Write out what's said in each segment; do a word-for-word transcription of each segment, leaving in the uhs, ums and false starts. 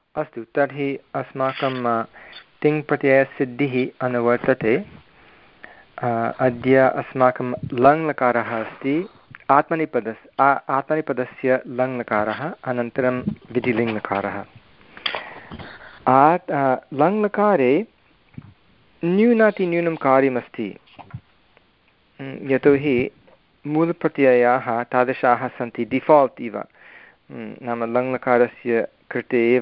अस्तु, तर्हि अस्माकं तिङ् प्रत्ययसिद्धिः अनुवर्तते। अद्य अस्माकं लङ् लकारः अस्ति, आत्मनेपदस् आत्मनेपदस्य लङ् लकारः, अनन्तरं विधिलिङ् लकारः। आत् लङ् लकारे न्यूनातिन्यूनं कार्यमस्ति, यतोहि मूलप्रत्ययाः तादृशाः सन्ति डिफ़ाल्ट् इव, नाम लङ् लकारस्य कृते एव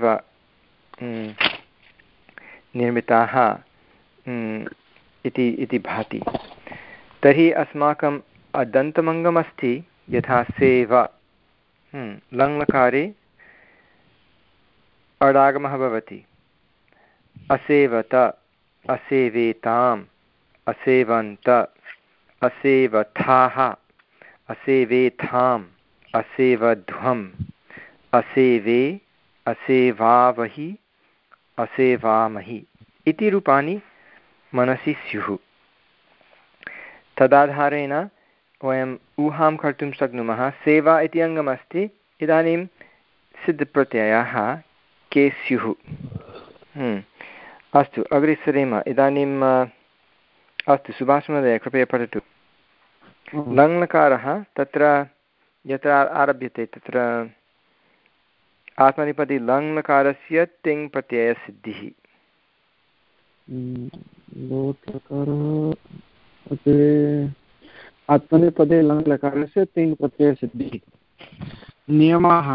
निर्मिताः इति इति भाति। तर्हि अस्माकम् अदन्तमङ्गमस्ति यथा सेव, लङ् लकारे अडागमः भवति, असेवत, असेवेताम्, असेवन्त, असेवथाः, असेवेथाम्, असेवध्वम्, असेवे, असेवावहि, असेवामहि इति रूपाणि मनसि स्युः। तदाधारेण वयम् ऊहां कर्तुं शक्नुमः। सेवा इति अङ्गमस्ति, इदानीं सिद्धप्रत्ययाः के स्युः। अस्तु, अग्रे सरेम। इदानीम् अस्तु, सुभाषमहोदय कृपया पठतु। लङ् लकारः तत्र यत्र आरभ्यते तत्र आत्मनेपदी लङ् लकारस्य तिङ् प्रत्ययसिद्धिः। आत्मनेपदे लङ् लकारस्य तिङ् प्रत्ययसिद्धिः। नियमाः।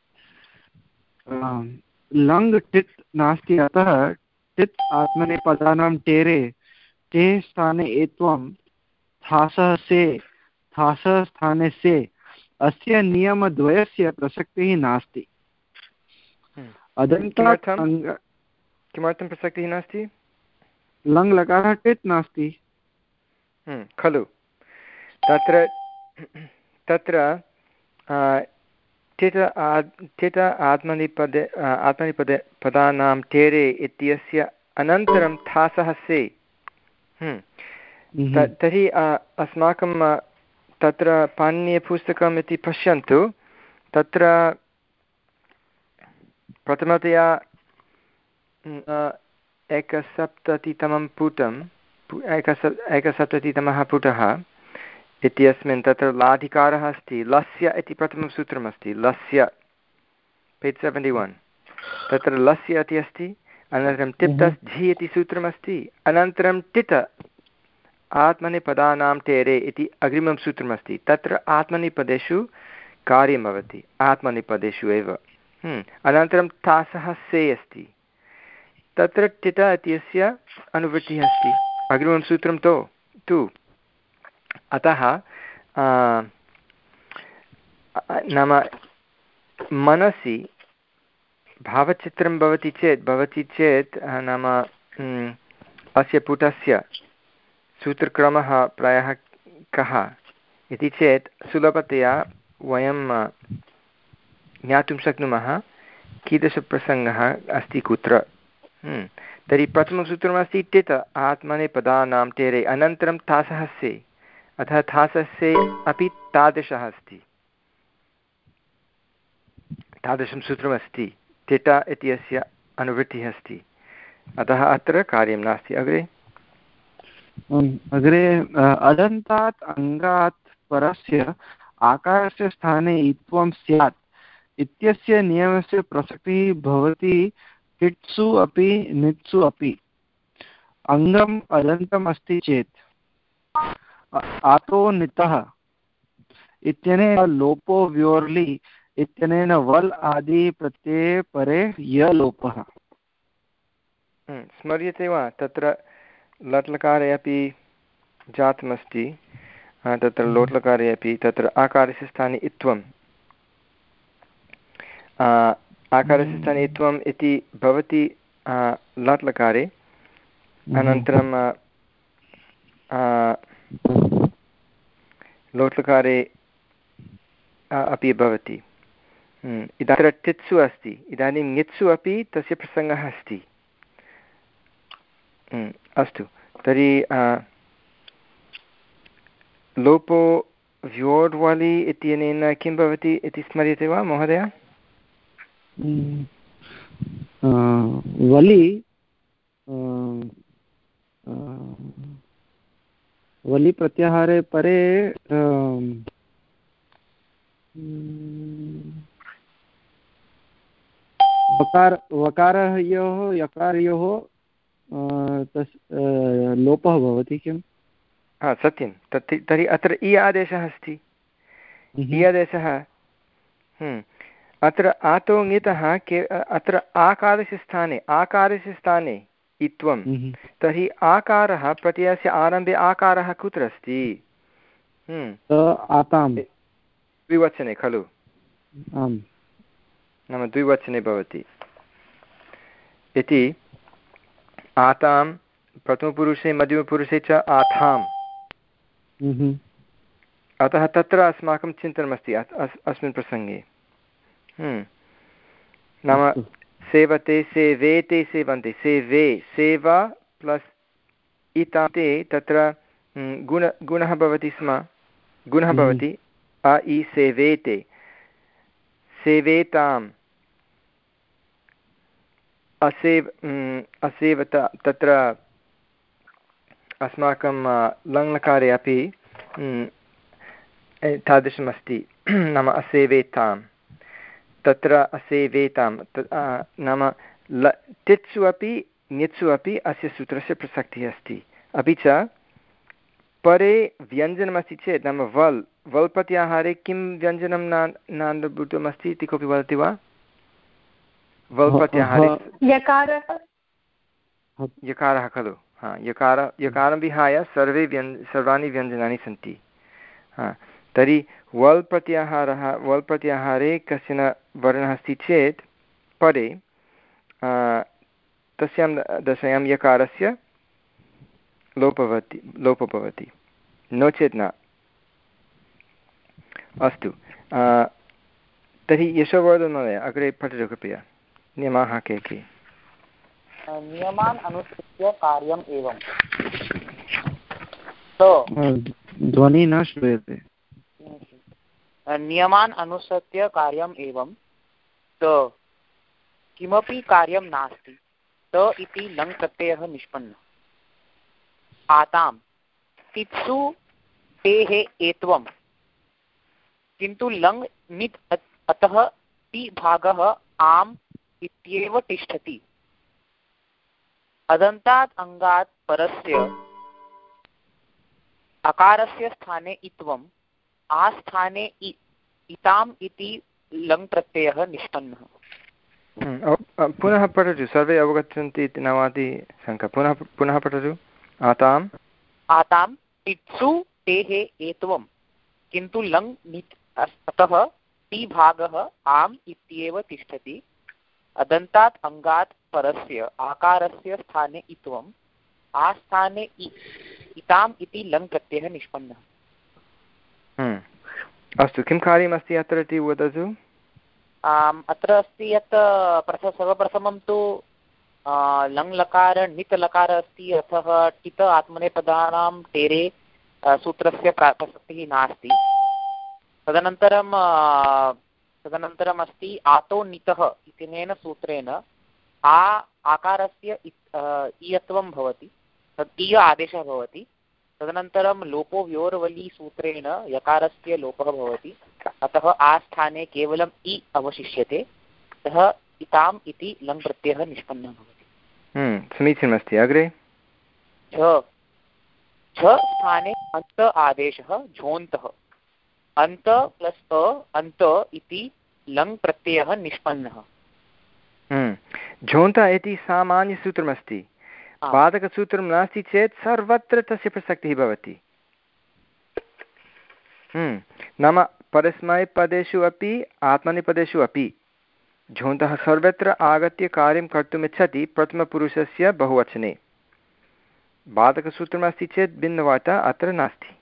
लङ् टित् नास्ति, अतः टित् आत्मनेपदानां टेरे ते स्थाने एत्वं थासः से थासः स्थाने से अस्य नियमद्वयस्य प्रसक्तिः नास्ति। अदन्तात् किमर्थं प्रसक्तिः नास्ति? लङ् लकारः टित् नास्ति खलु। तत्र तत्र टिट टिट आत्मनेपदे आत्मनेपदे पदानां टेरे इत्यस्य अनन्तरं थासः से। तर्हि अस्माकं तत्र पाणिनीयपुस्तकम् इति पश्यन्तु, तत्र प्रथमतया एकसप्ततितमं पुटम् एकस एकसप्ततितमः पुटः इत्यस्मिन् तत्र लाधिकारः अस्ति, लस्य इति प्रथमं सूत्रमस्ति, लस्य पेज् सेवेण्टि वन्, तत्र लस्य इति अस्ति, अनन्तरं टिप्तस् झि इति सूत्रमस्ति, अनन्तरं टिट आत्मनेपदानां टेरे इति अग्रिमं सूत्रमस्ति। तत्र आत्मनेपदेषु कार्यं भवति, आत्मनेपदेषु एव। अनन्तरं तासः से अस्ति, तत्र टिट इत्यस्य अनुवृत्तिः अस्ति अग्रिमं सूत्रं तो तु। अतः नाम मनसि भावचित्रं भवति चेत् भवति चेत् नाम अस्य पुटस्य सूत्रक्रमः प्रायः कः इति चेत् सुलभतया वयं ज्ञातुं शक्नुमः कीदृशप्रसङ्गः अस्ति कुत्र। तर्हि प्रथमं सूत्रमस्ति टित आत्मनेपदानां टेरे, अनन्तरं थासः से, अतः थासः से अपि तादृशः अस्ति, तादृशं सूत्रमस्ति, टिट इत्यस्य अनुवृत्तिः अस्ति, अतः अत्र कार्यं नास्ति। अग्रे अग्रे अदन्तात् अङ्गात् परस्य आकारस्य स्थाने इत्वं स्यात् इत्यस्य नियमस्य प्रसक्तिः भवति टिट्सु अपि नित्सु अपि। अङ्गम् अदन्तम् अस्ति चेत् आतो नितः इत्यनेन लोपो व्योर्लि इत्यनेन वल् आदि प्रत्यये परे य लोपः। स्मर्यते वा? तत्र लट्लकारे अपि जातमस्ति, तत्र लोट्लकारे अपि तत्र आकारस्य स्थाने इत्वम्, आकारस्य स्थाने इत्वम् इति भवति लट्लकारे, अनन्तरं लोट्लकारे अपि भवति। इदानीं टित्सु अस्ति, इदानीं ङित्सु अपि तस्य प्रसङ्गः अस्ति। अस्तु, तर्हि लोपो व्योर्वलि इत्यनेन किं भवति इति स्मर्यते वा महोदय? वलि वलि प्रत्याहारे परे वकार वकारयोः यकारयोः तस् लोपः भवति किम्? हा सत्यं तत् तर्हि अत्र इ आदेशः अस्ति इ आदेशः अत्र आतो ङितः के अत्र आकारस्य स्थाने आकारस्य स्थाने इत्वं तर्हि आकारः प्रत्ययस्य आरम्भे आकारः कुत्र अस्ति? आतां द्विवचने खलु? आम् नाम द्विवचने भवति इति आतां प्रथमपुरुषे मध्यमपुरुषे च आथाम् अतः तत्र अस्माकं चिन्तनमस्ति अस्मिन् प्रसङ्गे नाम सेवते सेवेते सेवन्ते सेवे सेवा प्लस् इतान्ते तत्र गुण गुणः भवति स्म गुणः भवति अ इ सेवेते सेवेताम् असेव असेवत तत्र अस्माकं लङ्लकारे अपि तादृशमस्ति नाम असेवेतां तत्र असेवेतां नाम ल तित्सु अपि ङित्सु अपि अस्य सूत्रस्य प्रसक्तिः अस्ति अपि च परे व्यञ्जनमस्ति चेत् नाम वल् वल् प्रत्याहारे किं व्यञ्जनं न नानुभूतमस्ति इति कोऽपि वदति वा? वल् प्रत्याहारे यकारः खलु हा यकार यकारं विहाय सर्वे व्यञ् सर्वाणि व्यञ्जनानि सन्ति हा तर्हि वल् प्रत्याहारः वल् प्रत्याहारे कश्चन वर्णः अस्ति चेत् परे तस्यां दशायां यकारस्य लोपः भवति लोपः भवति नो चेत् न। अस्तु तर्हि यशोवर्धनमहोदय अग्रे पठतु कृपया नियमाः के के? नियमान् अनुसृत्य कार्यम् एवं तो ध्वनिः न श्रूयते। नियमान् अनुसृत्य कार्यम् एवं तो किमपि कार्यं नास्ति तो इति लङ् प्रत्ययः निष्पन्नः। आतां तित्सु तेः एत्वं किन्तु लङ् नित् अतः ति भागः आम् इत्येव तिष्ठति। अदन्तात् अङ्गात् परस्य अकारस्य स्थाने इत्वम् आस्थाने इ इताम् इति लङ् प्रत्ययः निष्पन्नः। पुनः पठतु सर्वे अवगच्छन्ति इति नवाति शङ्का पुनः पुनः पठतु। आताम् आतां तित्सु तेः एत्वं किन्तु लङ् नित् अतः ति भागः आम् इत्येव तिष्ठति। अदन्तात् अङ्गात् परस्य आकारस्य स्थाने इत्वम् आस्थाने इ इताम् इति लङ् प्रत्ययः निष्पन्नः। अस्तु किं कार्यमस्ति अत्र इति वदतु। अत्र अस्ति यत् प्रथ सर्वप्रथमं तु लङ् लकार णित् लकार अस्ति अतः टित आत्मनेपदानां टेरे सूत्रस्य प्रसक्तिः नास्ति। तदनन्तरं तदनन्तरम् अस्ति आतो णितः इत्यनेन सूत्रेण आ आकारस्य इयत्वं भवति तत् इय आदेशः भवति। तदनन्तरं लोपो व्योर्वलि सूत्रेण यकारस्य लोपः भवति अतः आस्थाने केवलम् इ अवशिष्यते अतः इताम् इति लङ् प्रत्ययः निष्पन्नः भवति। समीचीनमस्ति। अग्रे झ झ स्थाने अन्त आदेशः झोन्तः। अन्त प्लस् अ अन्त इति लङ् प्रत्ययः निष्पन्नः। झोन्तः इति सामान्यसूत्रमस्ति। बाधकसूत्रं नास्ति चेत् सर्वत्र तस्य प्रसक्तिः भवति। नाम परस्मैपदेषु अपि आत्मनेपदेषु अपि झोन्तः सर्वत्र आगत्य कार्यं कर्तुम् इच्छति प्रथमपुरुषस्य बहुवचने। बाधकसूत्रमस्ति चेत् भिन्नवार्ता अत्र नास्ति।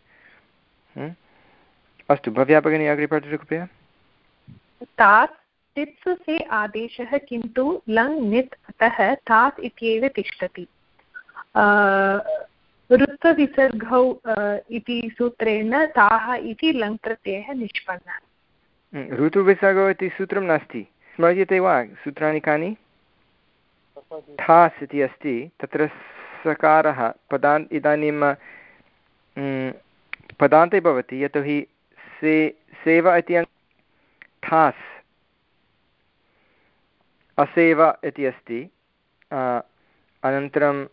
अस्तु भव्या भगिनी अग्रे पठतु कृपया। तात् तित्सु से आदेशः किन्तु लङ् नित् अतः तात् इत्येव तिष्ठति। ऋत्वविसर्गौ इति सूत्रेण ताः इति लङ् प्रत्ययः निष्पन्नः। ऋतुविसर्गौ इति सूत्रं नास्ति। स्मर्यते वा सूत्राणि कानि? ठास् इति अस्ति तत्र सकारः पदान् इदानीं पदान्ते भवति यतोहि से सेव इति ठास् असेव इति अस्ति अनन्तरं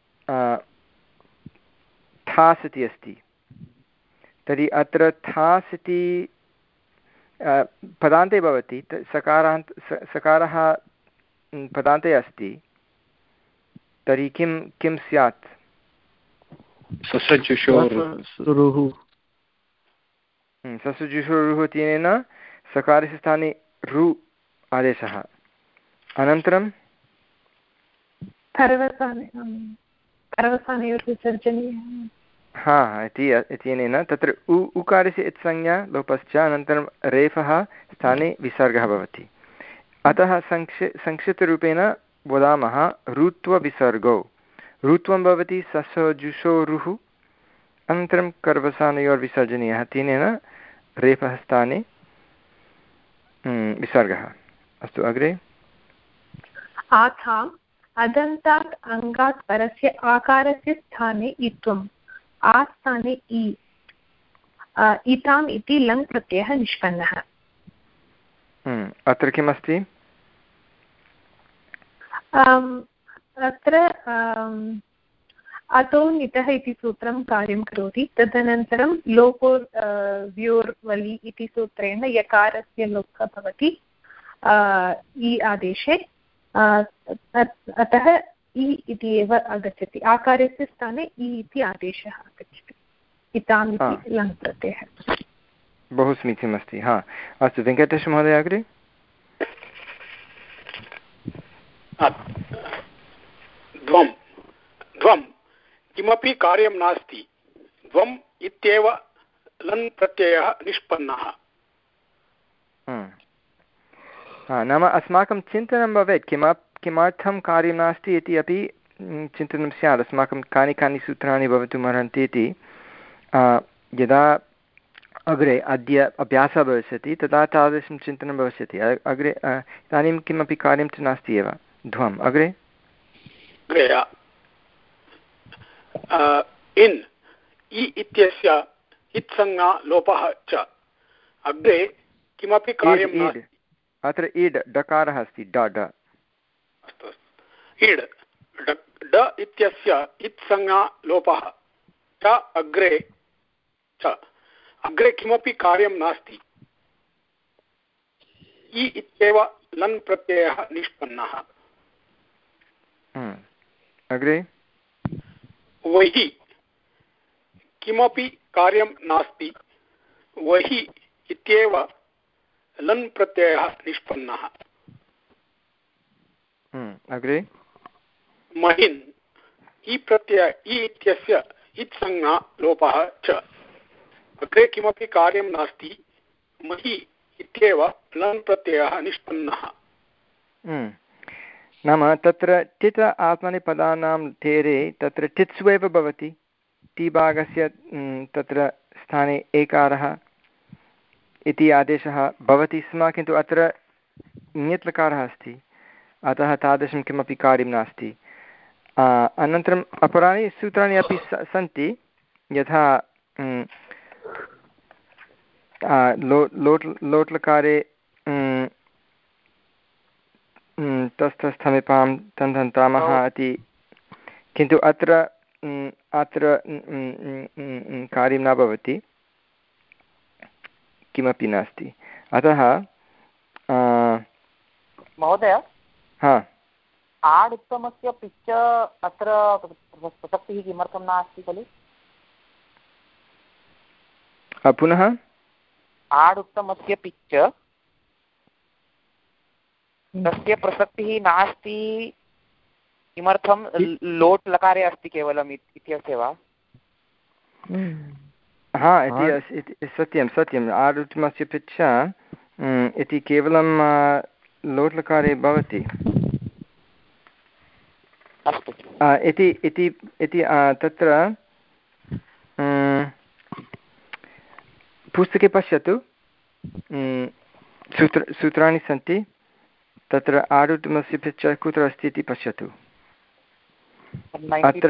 ठास् इति अस्ति तर्हि अत्र ठास् इति पदान्ते भवति सकारान्त सकारः पदान्ते अस्ति तर्हि किं किं स्यात् ससजुषोरुः ससजुषोरुः इत्यनेन सकारस्य स्थाने रु आदेशः अनन्तरं हा इति इत्यनेन तत्र उ उकारस्य इत्संज्ञा लोपश्च अनन्तरं रेफः स्थाने विसर्गः भवति अतः संक्षि संक्षिप्तरूपेण वदामः रुत्वविसर्गौ रुत्वं भवति ससजुषोरुः अनन्तरं कर्वसानयोर्विसर्जनीयः तेनेन रेफः स्थाने विसर्गः अस्तु अग्रे आथाम् अदन्तात् अङ्गात् परस्य आकारस्य स्थाने इत्वम् आस्थाने इ इताम् इति लङ् प्रत्ययः निष्पन्नः अत्र किमस्ति अत्र अतो नितः इति सूत्रं कार्यं करोति तदनन्तरं लोपो व्योर्वलि इति सूत्रेण यकारस्य लोपः भवति इ आदेशे अतः इ इति एव आगच्छति आकारस्य स्थाने इ इति आदेशः आगच्छति इताम् इति लङ् प्रत्ययः बहु समीचीनमस्ति हा अस्तु वेङ्कटेशमहोदय अग्रे द्वम् द्वम् किमपि कार्यं नास्ति द्वम् इत्येव लन् प्रत्ययः निष्पन्नः नाम अस्माकं चिन्तनं भवेत् किम किमर्थं कार्यं नास्ति इति अपि चिन्तनं स्यात् अस्माकं कानि कानि सूत्राणि भवितुमर्हन्ति इति यदा अग्रे अद्य अभ्यासः भविष्यति तदा तादृशं चिन्तनं भविष्यति अग्रे इदानीं किमपि कार्यं च नास्ति एव ध्वम् अग्रे इन् इ इत्यस्य इत्संज्ञा लोपः च अग्रे किमपि कार्यं नास्ति अत्र इड् डकारः अस्ति ड ड अस्तु अस्तु इड् ड इत्यस्य इत्संज्ञा लोपः च अग्रे च अग्रे किमपि कार्यं नास्ति इ इत्येव लन् प्रत्ययः निष्पन्नः अग्रे वहि किमपि कार्यं नास्ति वहि इत्येव लन् प्रत्ययः निष्पन्नः अग्रे महिन् इ प्रत्यय इ इत्यस्य इत्संज्ञा लोपः च अग्रे किमपि कार्यं नास्ति महि इत्येव लन् प्रत्ययः निष्पन्नः नाम तत्र टित् आत्मनेपदानां टेरे तत्र टित्सु एव भवति टि भागस्य तत्र स्थाने एकारः इति आदेशः भवति स्म किन्तु अत्र ञ्यत्लकारः अस्ति अतः तादृशं किमपि कार्यं नास्ति अनन्तरम् अपराणि सूत्राणि अपि सन्ति यथा लो लोट् लोट्लकारे तस्थस्थमिपां तन्धन्तामः इति किन्तु अत्र अत्र कार्यं न भवति किमपि नास्ति अतः महोदय हा आड् उत्तमस्य पिच्च अत्र प्रसक्तिः किमर्थं नास्ति खलु पुनः आड् उत्तमस्य पिच्च तस्य प्रसक्तिः नास्ति किमर्थं लोट् लकारे अस्ति केवलम् इत्यस्य वा हा इति सत्यं सत्यम् आड् उत्तमस्य पिच्च इति केवलं लोट् लकारे भवति इति इति इति तत्र पुस्तके पश्यतु सूत्र सूत्राणि सन्ति तत्र आरुत्तमस्य पिच्च कुत्र अस्ति इति पश्यतु। अत्र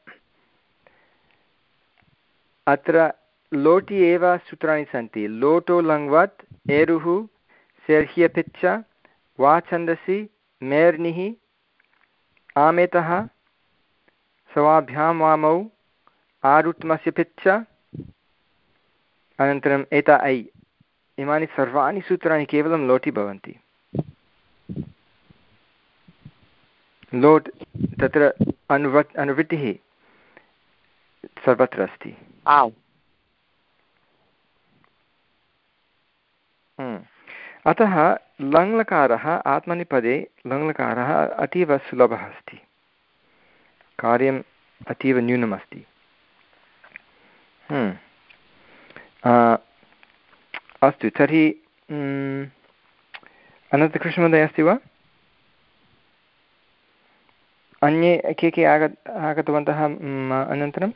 अत्र लोटि एव सूत्राणि सन्ति। लोटो लङ्वत् एरुः सेर्ह्यपिच्च वा छन्दसि मेर्निः आमेतः सवाभ्यां वामौ आरुत्तमस्य पिच्च अनन्तरम् एता ऐ इमानि सर्वाणि सूत्राणि केवलं लोटि भवन्ति। लोट् तत्र अनुवत् अनुवृत्तिः सर्वत्र अस्ति। आम् अतः लङ्लकारः आत्मनेपदे लङ्लकारः अतीव सुलभः अस्ति, कार्यम् अतीव न्यूनमस्ति। अस्तु, तर्हि अनन्तकृष्णमहोदय अस्ति वा? अन्ये के के आग आगतवन्तः अनन्तरं?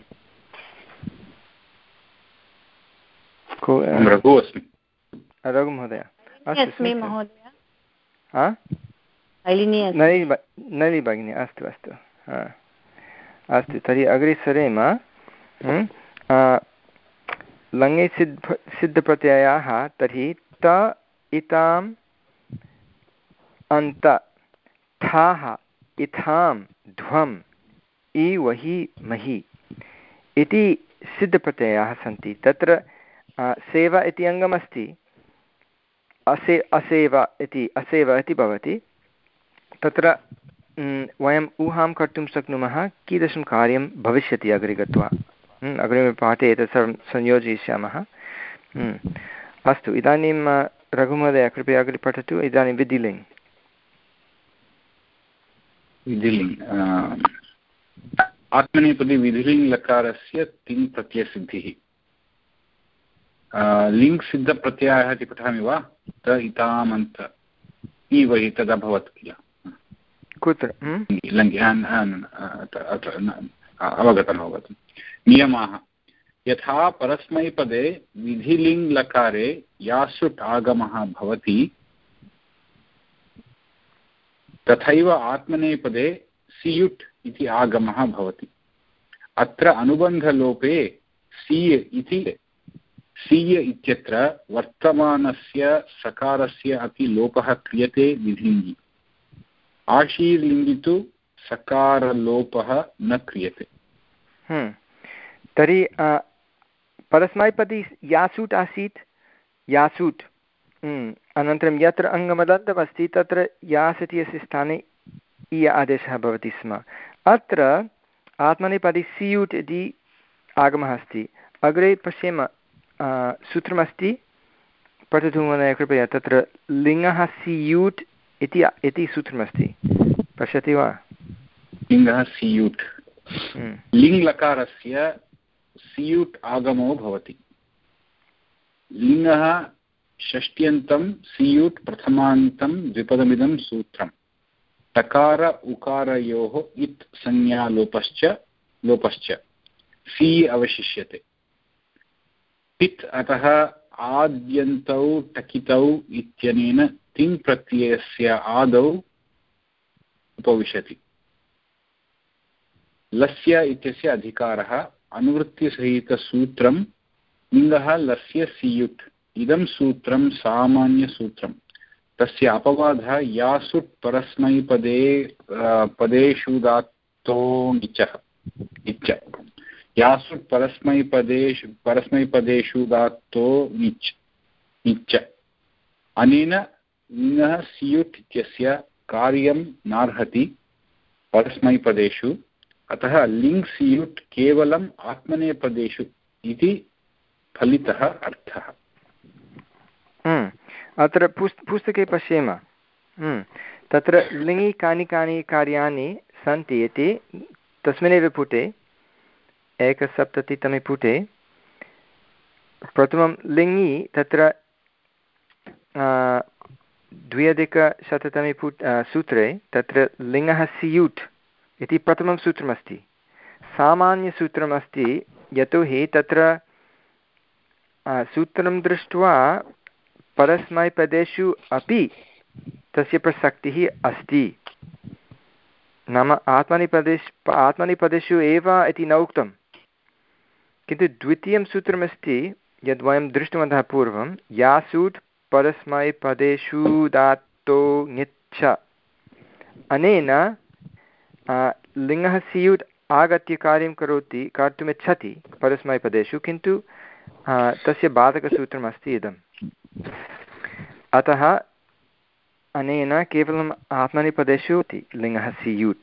रघु अस्मि। रघुमहोदय अस्मि महोदय। नली भगिनी, अस्तु अस्तु अस्तु। तर्हि अग्रे सरेम। लङे सिद्ध सिद्धप्रत्ययाः तर्हि त इताम् अन्त थाः इथां ध्वम् इ वहि महि इति सिद्धप्रत्ययाः सन्ति। तत्र सेव इति अङ्गमस्ति, असे असेव इति असेव इति भवति। तत्र वयम् ऊहां कर्तुं शक्नुमः कीदृशं कार्यं भविष्यति अग्रे गत्वा। अग्रिमपाठे एतत् सर्वं संयोजयिष्यामः। अस्तु, इदानीं रघुमहोदय कृपया अग्रे पठतु। इदानीं विधिलिङ् विधिलिङ् आत्मनेपदे विधिलिङ् लकारस्य तिङ् प्रत्ययसिद्धिः। लिङ् सिद्धप्रत्ययः इति पठामि वा? त इतामन्त इ वहि तद् अभवत् किल? कुत्र? अवगतम् अवगतम्। नियमाः यथा परस्मैपदे विधिलिङ् लकारे यासुट् आगमः भवति तथैव आत्मनेपदे सियुट् इति आगमः भवति। अत्र अनुबन्धलोपे सीय इति सीय इत्यत्र वर्तमानस्य सकारस्य अपि लोपः क्रियते विधिलिङ्गि। आशीर्लिङ्गि तु सकारलोपः न क्रियते। तर्हि परस्मैपदी यासूट् आसीत्, यासूट् अनन्तरं यत्र अङ्गमदन्तमस्ति तत्र यास् इत्यस्य स्थाने इ आदेशः भवति स्म। अत्र आत्मनेपदी सियुट् इति आगमः अस्ति। अग्रे पश्येम, सूत्रमस्ति, पठतु महोदय कृपया। तत्र लिङ्गः सियुट् इति इति सूत्रमस्ति, पश्यति वा? लिङ्गः सियुट्, लिङ् लकारस्य सियुट् आगमो भवति। लिङ्गः षष्ट्यन्तं सियुट् प्रथमान्तं द्विपदमिदं सूत्रं। टकार उकारयोः इत् संज्ञालोपश्च लोपश्च सी अवशिष्यते। पित् अतः आद्यन्तौ टकितौ इत्यनेन तिङ् प्रत्ययस्य आदौ उपविशति। लस्य इत्यस्य अधिकारः अनुवृत्तिसहितसूत्रं लिङ्गः लस्य सियुट्। इदं सूत्रं सामान्यसूत्रं। तस्य अपवादः यासुट् परस्मैपदे पदेषु दात्तो ङिचः इच्च। यासुट् परस्मैपदेषु परस्मैपदेषु दात्तो ङिच् इच्च। अनेन लिङ्गः सियुट् इत्यस्य कार्यं नार्हति परस्मैपदेषु। अतः लिङ् सियुट् केवलम् आत्मनेपदेषु इति फलितः अर्थः। अत्र पुस् पुस्तके पश्येम, तत्र लिङि कानि कानि कार्याणि सन्ति इति तस्मिन्नेव पुटे, एकसप्ततितमे पुटे प्रथमं लिङि तत्र द्व्यधिकशततमे पुट सूत्रे तत्र लिङ्गः सियुट् इति प्रथमं सूत्रमस्ति। सामान्यसूत्रमस्ति, यतोहि तत्र सूत्रं दृष्ट्वा परस्मैपदेषु अपि तस्य प्रसक्तिः अस्ति। नाम आत्मनेपदेश आत्मनेपदेषु एव इति न उक्तं, किन्तु द्वितीयं सूत्रमस्ति यद्वयं दृष्टवन्तः पूर्वं, यासूट् परस्मैपदेषु दातो ङिच्छ। अनेन लिङ्गः स्यूट् आगत्य कार्यं करोति, कर्तुमिच्छति परस्मैपदेषु, किन्तु तस्य बाधकसूत्रमस्ति इदम्। अतः अनेन केवलम् आत्मनेपदेषु लिङ्गः स्यूट्।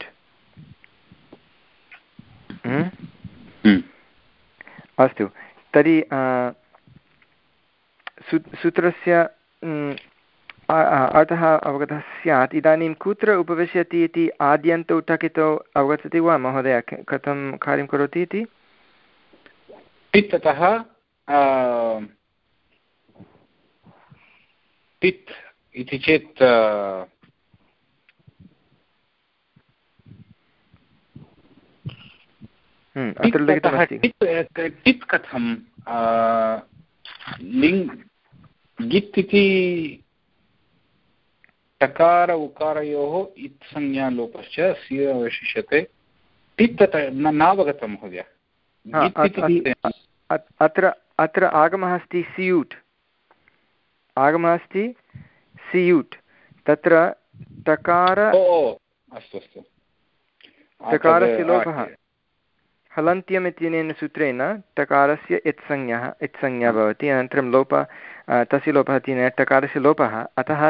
अस्तु, तर्हि सूत्रस्य अर्थः अवगतः स्यात्। इदानीं कुत्र उपविशति इति आद्यन्तौ टकितौ अवगच्छति वा महोदय, कथं कार्यं करोति इति? तित्ततः तित् इति चेत् अत्र लिखितमस्ति। टित् कथं लिङ् गित् इति टकार उकारयोः इत् संज्ञालोपश्च स्य अवशिष्यते। टित् नावगतं महोदय। अत्र अत्र आगमः अस्ति सियूट्, आगमः अस्ति सियूट्, तत्र टकार अस्तु अस्तु टकारस्य लोपः हलन्त्यम् इत्यनेन सूत्रेण टकारस्य इत्संज्ञः इत्संज्ञा भवति, अनन्तरं लोपः तस्य लोपः इत्यनेन टकारस्य लोपः। अतः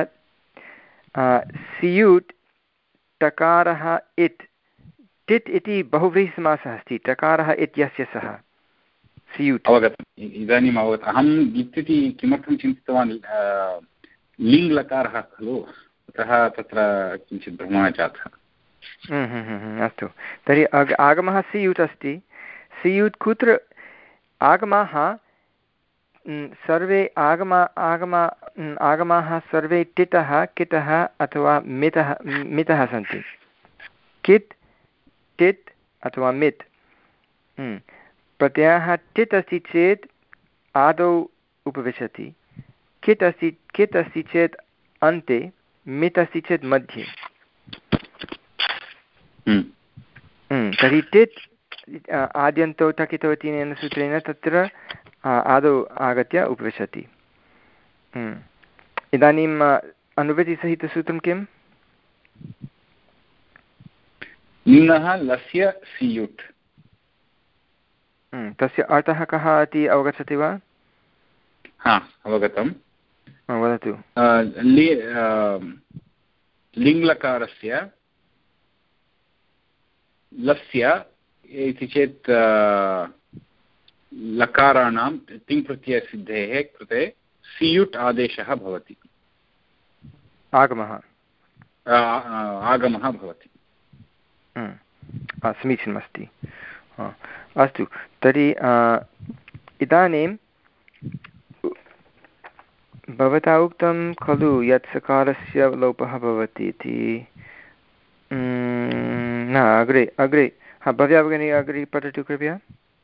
सियूट् टकारः इत्, टित् इति बहुव्रीहिसमासः अस्ति, टकारः इत्यस्य सः सियूट्। अवगतम्, इदानीम् अवगतम्। अहं गित् इति किमर्थं चिन्तितवान्, लिङ् लकारः खलु, अतः तत्र किञ्चित् भ्रमः जातः। अस्तु, तर्हि अग् आगमः सियूट् अस्ति। सियूट् कुत्र आगमाः सर्वे आगमा आगमा आगमाः सर्वे टितः कितः अथवा मितः मितः सन्ति। कित् टित् अथवा मित्। प्रत्ययः टित् अस्ति चेत् आदौ उपविशति, कित् अस्ति कित् अस्ति चेत् अन्ते, मित् अस्ति चेत् मध्ये। तर्हि टित् आद्यन्तौ टकितौ इत्यनेन सूत्रेण तत्र आदौ आगत्य उपविशति। इदानीम् अनुवृत्तिसहितसूत्रं किम्? लिङ्गः लस्य सियुट्। तस्य अर्थः कः इति अवगच्छति वा? हा, अवगतं। वदतु। लिङ्लकारस्य लस्य इति चेत् लकाराणां तिङ्प्रत्ययसिद्धेः कृते सियुट् आदेशः भवति, आगमः आगमः भवति। समीचीनमस्ति। अस्तु, तर्हि इदानीं भवता उक्तं खलु यत् सकारस्य लोपः भवति इति। न अग्रे अग्रे हा भव्या भगिनी अग्रे पठतु कृपया।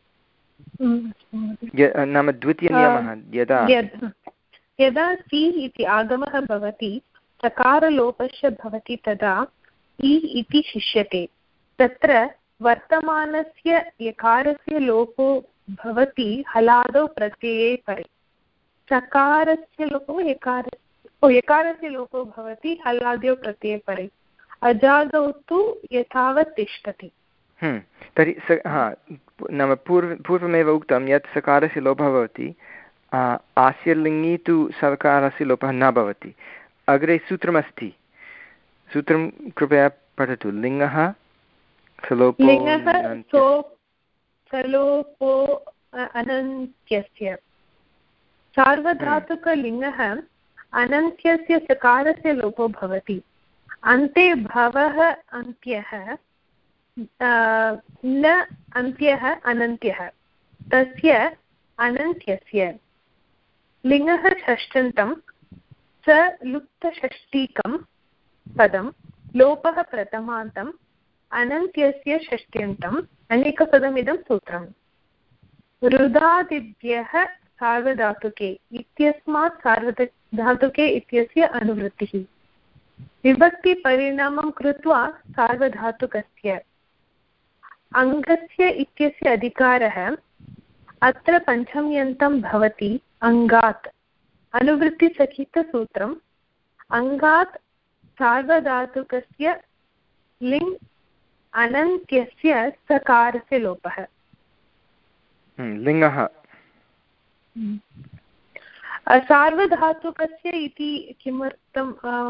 नाम द्वितीयनियमः, यदा यदा सि इति आगमः भवति सकारलोपश्च भवति तदा इ इति शिष्यते। तत्र वर्तमानस्य यकारस्य लोपो भवति हलादौ प्रत्यये परे। सकारस्य लोपो यकारस्य यकारस्य लोपो भवति हलादौ प्रत्यये परे, अजादौ तु यथावत् तिष्ठति। तर्हि स हा नाम पूर्व पूर्वमेव उक्तं यत् सकारस्य लोपः भवति, आस्यलिङ्गि तु सकारस्य लोपः न भवति। अग्रे सूत्रमस्ति, सूत्रं कृपया पठतु। लिङ्गः सलोपो सलोपो अनन्त्यस्य। सार्वधातुकलिङ्गः अनन्त्यस्य सकारस्य लोपो भवति। अन्ते भवः अन्त्यः न अन्त्यः अनन्त्यः, तस्य अनन्त्यस्य लिङ्गः षष्ठन्तं स लुप्तषष्टिकं पदं लोपः प्रथमान्तम् अनन्त्यस्य षष्ट्यन्तम् अनेकपदमिदं सूत्रम्। रुदादिभ्यः सार्वधातुके इत्यस्मात् सार्वधातुके इत्यस्य अनुवृत्तिः। विभक्तिपरिणामं कृत्वा सार्वधातुकस्य अङ्गस्य इत्यस्य अधिकारः अत्र पञ्चम्यन्तं भवति अङ्गात् अनुवृत्तिसहितसूत्रम् अङ्गात् सार्वधातुकस्य लिङ् अनन्त्यस्य सकारस्य लोपः लिङ्गः सार्वधातुकस्य इति किमर्थं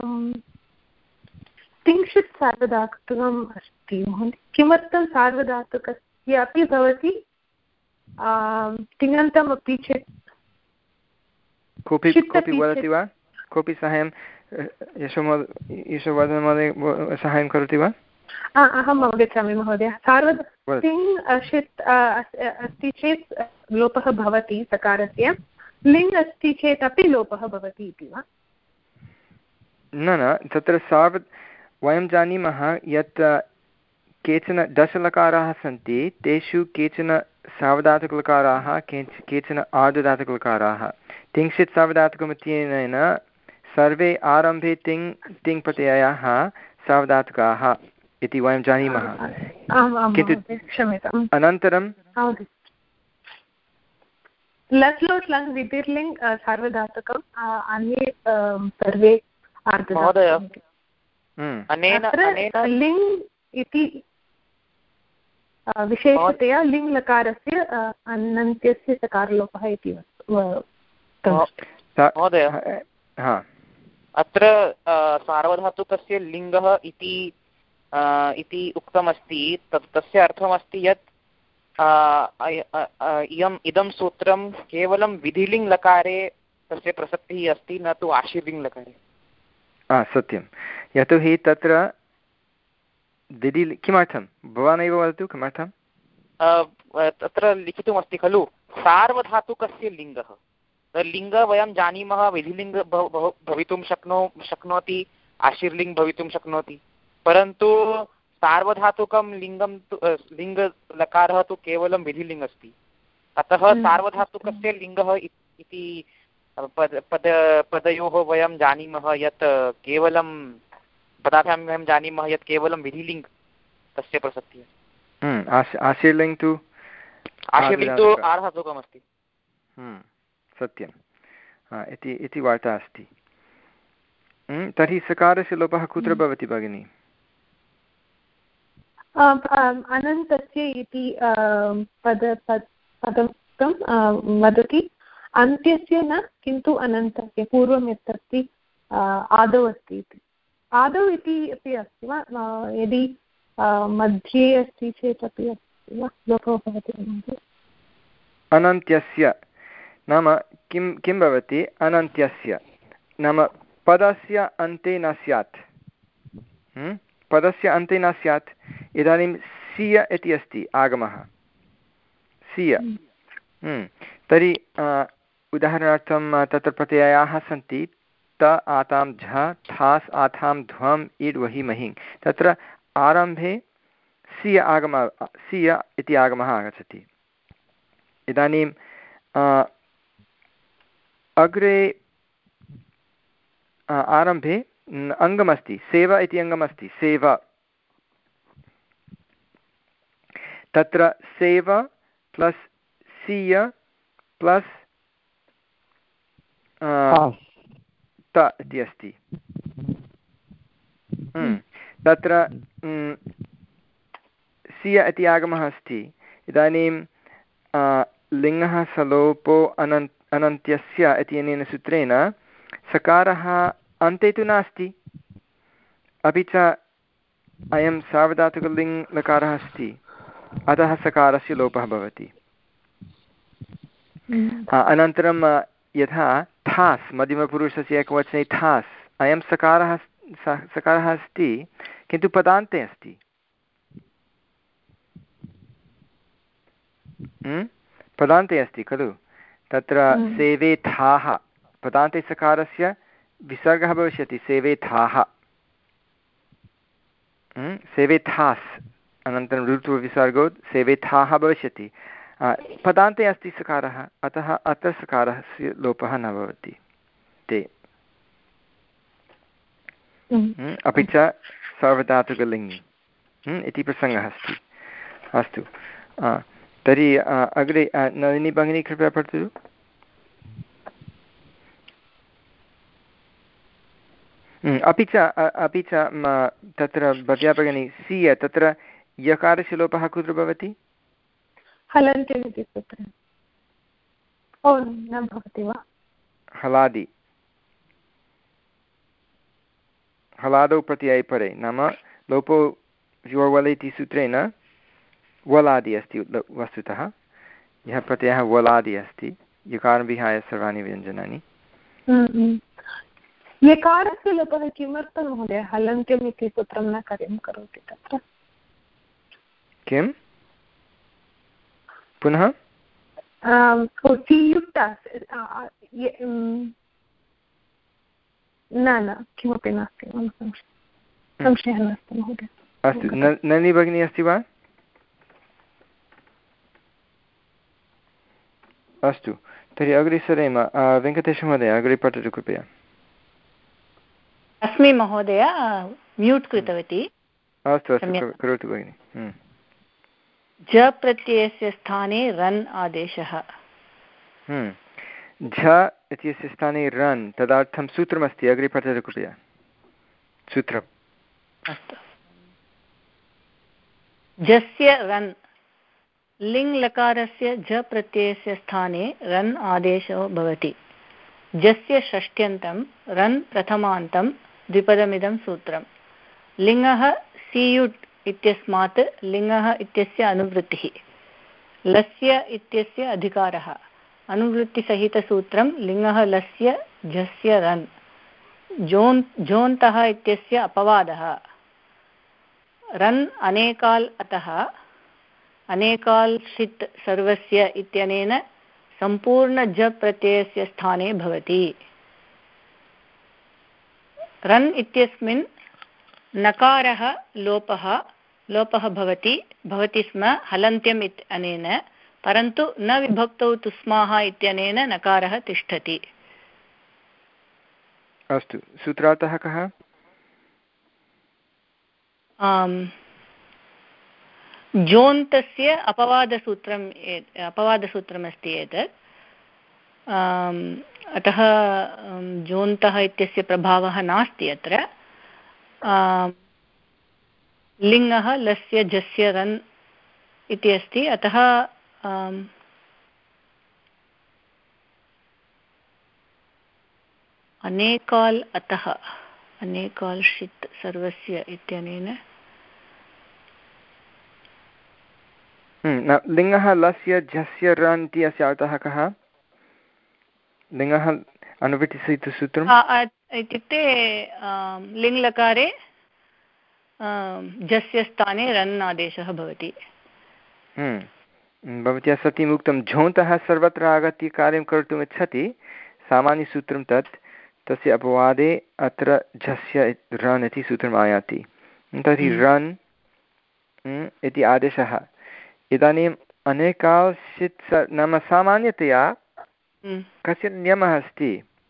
तिंशित् सार्वधातुकम् अस्ति महोदय किमर्थं सार्वधातुकस्य अपि भवति तिङन्तम् अपि चेत् कोऽपि कोऽपि वदति वा कोऽपि साहाय्यं यशोवर्धनमहोदय साहाय्यं करोति वा अहम् अवगच्छामि महोदय सार्वध तिङ् षित् अस्ति चेत् लोपः भवति सकारस्य लिङ् अस्ति चेत् अपि लोपः भवति इति वा न न तत्र सार्व वयं जानीमः यत् केचन दशलकाराः सन्ति तेषु केचन सार्वधातुकलकाराः केचन आर्धधातुकलकाराः तिंशित् सार्वधातुकमित्यनेन सर्वे आरम्भे तिङ् तिङ् प्रत्ययाः सार्वधातुकाः इति वयं जानीमः किन्तु अनन्तरं लट् लोट् लङ् विधिर्लिङ् सार्वधातुकम् अन्ये सर्वे लिङ् इति विशेषतया लिङ् लकारस्य अनन्त्यस्य सकारलोपः इति महोदय अत्र सार्वधातुकस्य लिङ्गः इति इति उक्तमस्ति तत् तस्य अर्थमस्ति यत् इयम् इदं सूत्रं केवलं विधिलिङ् लकारे तस्य प्रसक्तिः अस्ति न तु आशीर्लिङ् लकारे सत्यं यतोहि तत्र विधि किमर्थं भवानेव वदतु किमर्थं तत्र लिखितमस्ति खलु सार्वधातुकस्य लिङ्गः लिङ्गः वयं जानीमः विधिलिङ्ग भवितुं शक्नो शक्नोति आशीर्लिङ् भवितुं शक्नोति परन्तु सार्वधातुकं लिङ्गं तु लिङ्गलकारः तु केवलं विधिलिङ्ग् अस्ति अतः सार्वधातुकस्य लिङ्गः इति पद पद पदयोः वयं जानीमः यत् केवलं पदाभ्यां वयं जानीमः यत् केवलं विधिलिङ्ग् तस्य प्रसक्तिः आशीर्लिङ्ग् तु आशीर्लिङ्ग् तु आर्धातुकमस्ति सत्यं इति इति वार्ता अस्ति तर्हि सकारस्य लोपः कुत्र भवति भगिनि अनन्तस्य इति पद पदं वदति अन्त्यस्य न किन्तु अनन्तस्य पूर्वं यत् अस्ति आदौ अस्ति इति आदौ इति अपि अस्ति वा यदि मध्ये अस्ति चेत् अपि अस्ति वा लोपः भवति अनन्त्यस्य नाम किं किं भवति अनन्त्यस्य नाम पदस्य अन्ते न स्यात् पदस्य अन्ते न स्यात् इदानीं सिय इति अस्ति आगमः सिय तर्हि उदाहरणार्थं तत्र प्रत्ययाः सन्ति त आतां झ थास् आथां ध्वम् इड् वहि महिङ् तत्र आरम्भे सिय आगमः सिय इति आगमः आगच्छति इदानीं अग्रे आरम्भे अङ्गमस्ति सेव इति अङ्गमस्ति सेव तत्र सेव प्लस् सिय प्लस् त इति अस्ति तत्र सिय इति आगमः अस्ति इदानीं लिङ्गः सलोपो अनन् अनन्त्यस्य इत्यनेन सूत्रेण सकारः अन्ते तु नास्ति अपि च अयं सार्वधातुकलिङ् लकारः अस्ति अतः सकारस्य लोपः भवति अनन्तरं यथा थास् मध्यमपुरुषस्य एकवचने थास् अयं सकारः सकारः अस्ति किन्तु पदान्ते अस्ति पदान्ते अस्ति खलु तत्र सेवेथाः पदान्ते सकारस्य विसर्गः भविष्यति सेवेथाः सेवेथास् अनन्तरं ऋत्वविसर्गो सेवेथाः भविष्यति पदान्ते अस्ति सकारः अतः अत्र सकारस्य लोपः न भवति ते अपि च सार्वधातुकलिङ्गि इति प्रसङ्गः अस्ति। अस्तु, तर्हि अग्रे नलिनी भगिनी कृपया पठतु। अपि च अपि च तत्र भव्या भगिनी सीय तत्र यकारस्य लोपः कुत्र भवति? हलन्त्यम् इति सूत्रे। ओ न भवति वा? हलादि, हलादौ प्रत्यये परे, नाम लोपो वल इति सूत्रेण वलादि अस्ति वस्तुतः। यः प्रत्ययः वलादि अस्ति, यकारं विहाय सर्वाणि व्यञ्जनानि। यकारस्य लोपः किमर्थं महोदय? हलन्त्यम् इति सूत्रं न कार्यं करोति तत्र। किं पुनः? न न किमपि नास्ति, मम संशयः नास्ति महोदय। अस्तु, नलिनी भगिनी अस्ति वा? अस्तु, तर्हि अग्रे सरेम। वेङ्कटेशमहोदय अग्रे पठतु कृपया। अस्मि महोदय, म्यूट् कृतवती। अस्तु अस्तु, करोतु भगिनि। झ प्रत्ययस्य स्थाने रन् आदेशः। झ इत्यस्य स्थाने रन्, तदर्थं सूत्रमस्ति, अग्रे पठतु कृपया सूत्रम्। अस्तु, झस्य रन्, लिङ् लकारस्य झ प्रत्ययस्य स्थाने रन् आदेशो भवति। झस्य षष्ट्यन्तं रन् प्रथमान्तं द्विपदमिदं सूत्रं। लिङ्गः सीयुट् इत्यस्मात् लिङ्गः इत्यस्य अनुवृत्तिः, लस्य इत्यस्य अधिकारः, अनुवृत्तिसहितसूत्रं लिङ्गः लस्य झस्य रन्। जोन् झोन्तः इत्यस्य अपवादः, रन् अनेकाल् अतः अनेकाल् षित् सर्वस्य इत्यनेन सम्पूर्ण झ प्रत्ययस्य स्थाने भवति। रन् इत्यस्मिन् नकारः लोपः लोपः भवति भवति स्म हलन्त्यम् इत्यनेन, परन्तु न विभक्तौ तुस्माः इत्यनेन नकारः तिष्ठति। अस्तु, सूत्रार्थः कः? जोन्तस्य अपवादसूत्रम् अपवादसूत्रमस्ति एतत्। अतः जोन्तः इत्यस्य प्रभावः नास्ति अत्र। लिङ्गः लस्य झस्य रन् इति अस्ति, अतः अनेकाल् अतः अनेकाल् षित् सर्वस्य इत्यनेन लिङ्गः लस्य झस्य रन् इति अस्य अर्थः कः? लिङ्गः अनुवृत्तिसूत्रम् इत्युक्ते लिङ्लकारे झस्य स्थाने रन् आदेशः भवति। भवत्या सत्यम् उक्तं, झोन्तः सर्वत्र आगत्य कार्यं कर्तुम् इच्छति, सामान्यसूत्रं तत्, तस्य अपवादे अत्र झस्य रन् इति सूत्रम् आयाति। तर्हि रन् इति आदेशः इदानीम् अनेकाल् नाम सामान्यतया कश्चन नियमः अस्ति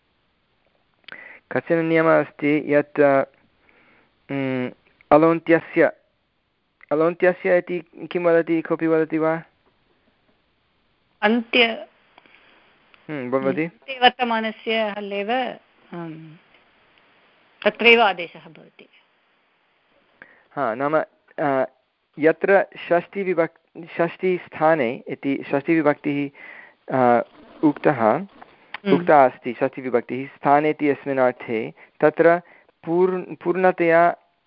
कश्चन नियमः अस्ति यत् अलोन्त्यस्य अलोन्त्यस्य इति किं वदति, कोऽपि वदति वा? अन्त्य भवति वर्तमानस्य हल्लेव तत्रैव आदेशः भवति। हा, नाम यत्र षष्टिविभक् षष्टिस्थाने इति षष्टिविभक्तिः उक्तः उक्ता अस्ति, षष्टिविभक्तिः स्थाने इति अस्मिन् अर्थे तत्र पूर् पूर्णतया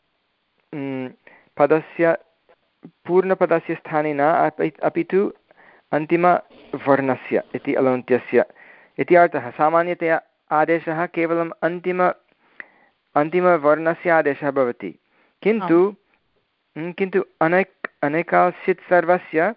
पदस्य पूर्णपदस्य स्थाने न अपि तु अन्तिमवर्णस्य इति अलोन्त्यस्य इति अर्थः। सामान्यतया आदेशः केवलम् अन्तिम अन्तिमवर्णस्य आदेशः भवति, किन्तु किन्तु अनेक अनेकाश्चित् सर्वस्य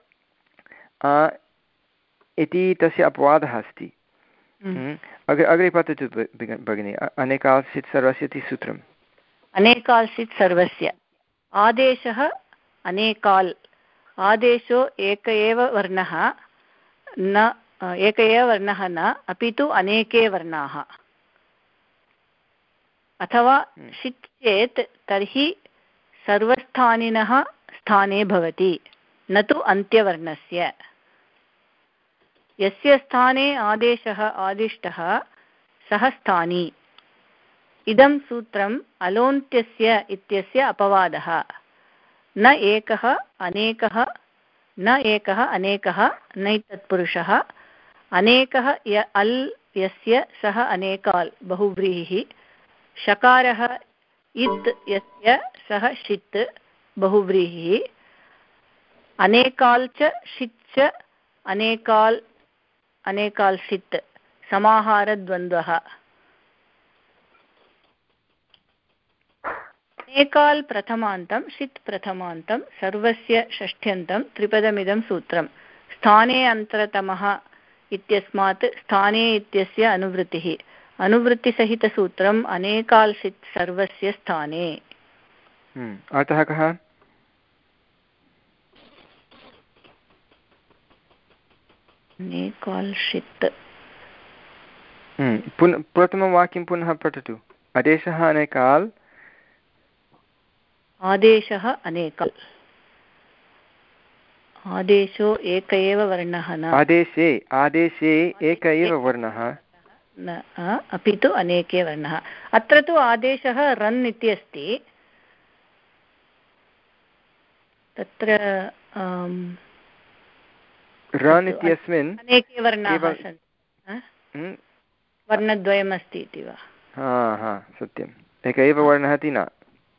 इति तस्य अपवादः अस्ति। अग्रे अग्रे पठतु भगिनि। अनेकाश्चित् सर्वस्य इति सूत्रम्। अनेकाश्चित् सर्वस्य आदेशः अनेकाल्, आदेशो एक एव वर्णः न एक एव वर्णः न अपि तु अनेके वर्णाः। अथवा षित् चेत् तर्हि सर्वस्थानिनः स्थाने भवति, न तु अन्त्यवर्णस्य। यस्य स्थाने आदेशः आदिष्टः सः स्थानी। इदं सूत्रम् अलोन्त्यस्य इत्यस्य अपवादः। न एकः अनेकः न एकः अनेकः नैतत्पुरुषः। अनेकः य अल् यस्य सः अनेकाल् बहुव्रीहिः। शकारः इत् यस्य सः षित् बहुव्रीहिः। अनेकाल् च षित् च अनेकाल् अनेकाल् षित् समाहारद्वन्द्वः। अनेकाल् प्रथमान्तं षित् प्रथमान्तं सर्वस्य षष्ठ्यन्तं त्रिपदमिदं सूत्रं। स्थाने अन्तरतमः इत्यस्मात् स्थाने इत्यस्य अनुवृत्तिः। अनुवृत्तिसहितसूत्रम् अनेकाल् षित् सर्वस्य स्थाने। अर्थः कः? अनेकाल् षित्। पुनः प्रथमं वाक्यं पुनः पठतु। आदेशः अनेकाल्। आदेशः अनेकाल्। आदेशो एक एव वर्णः न। आदेशे आदेशे एक एव वर्णः न, अपि तु अनेके वर्णः। अत्र तु आदेशः रन् इति अस्ति। तत्र रन् इत्यस्मिन् अनेके वर्णाः सन्ति। वर्णद्वयमस्ति इति वा? हा हा सत्यम्, एक एव वर्णः इति न।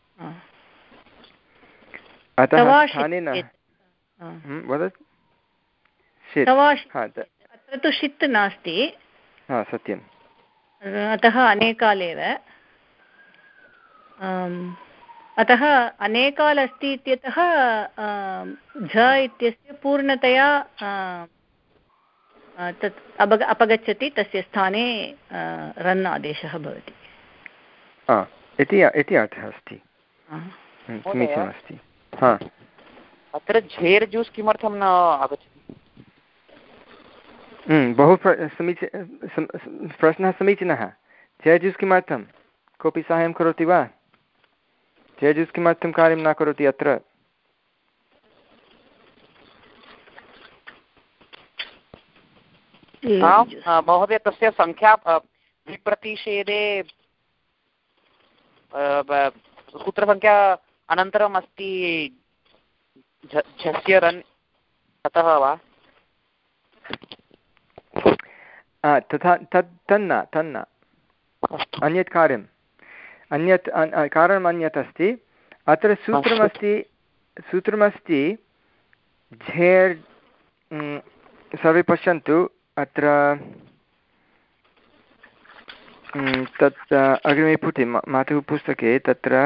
अतः स्थाने न वदतु। अत्र तु षित् नास्ति। हा सत्यम्। अतः अनेकालेव। अतः अनेकाल् अस्ति इत्यतः झ इत्यस्य पूर्णतया तत् अपग अपगच्छति, तस्य स्थाने रन् आदेशः भवति इति अर्थः अस्ति। समीचीनमस्ति। हा, अत्र झेर् जूस् किमर्थं न आगच्छति? बहु समीची प्रश्नः समीचीनः। झेर् जूस् किमर्थं? कोऽपि साहाय्यं करोति वा? झेर् जूस् किमर्थं कार्यं न करोति अत्र? महोदय, तस्य संख्या विप्रतिषेधे सूत्रसङ्ख्या अनन्तरम् अस्ति झस्य रन्, अतः वा? तथा तत् तन्न तन्न अन्यत् कार्यम् अन्यत् कारणम् अन्यत् अस्ति। अत्र सूत्रमस्ति सूत्रमस्ति झेर्। सर्वे पश्यन्तु अत्र तत् अग्रिमे पुटे मातुः पुस्तके तत्र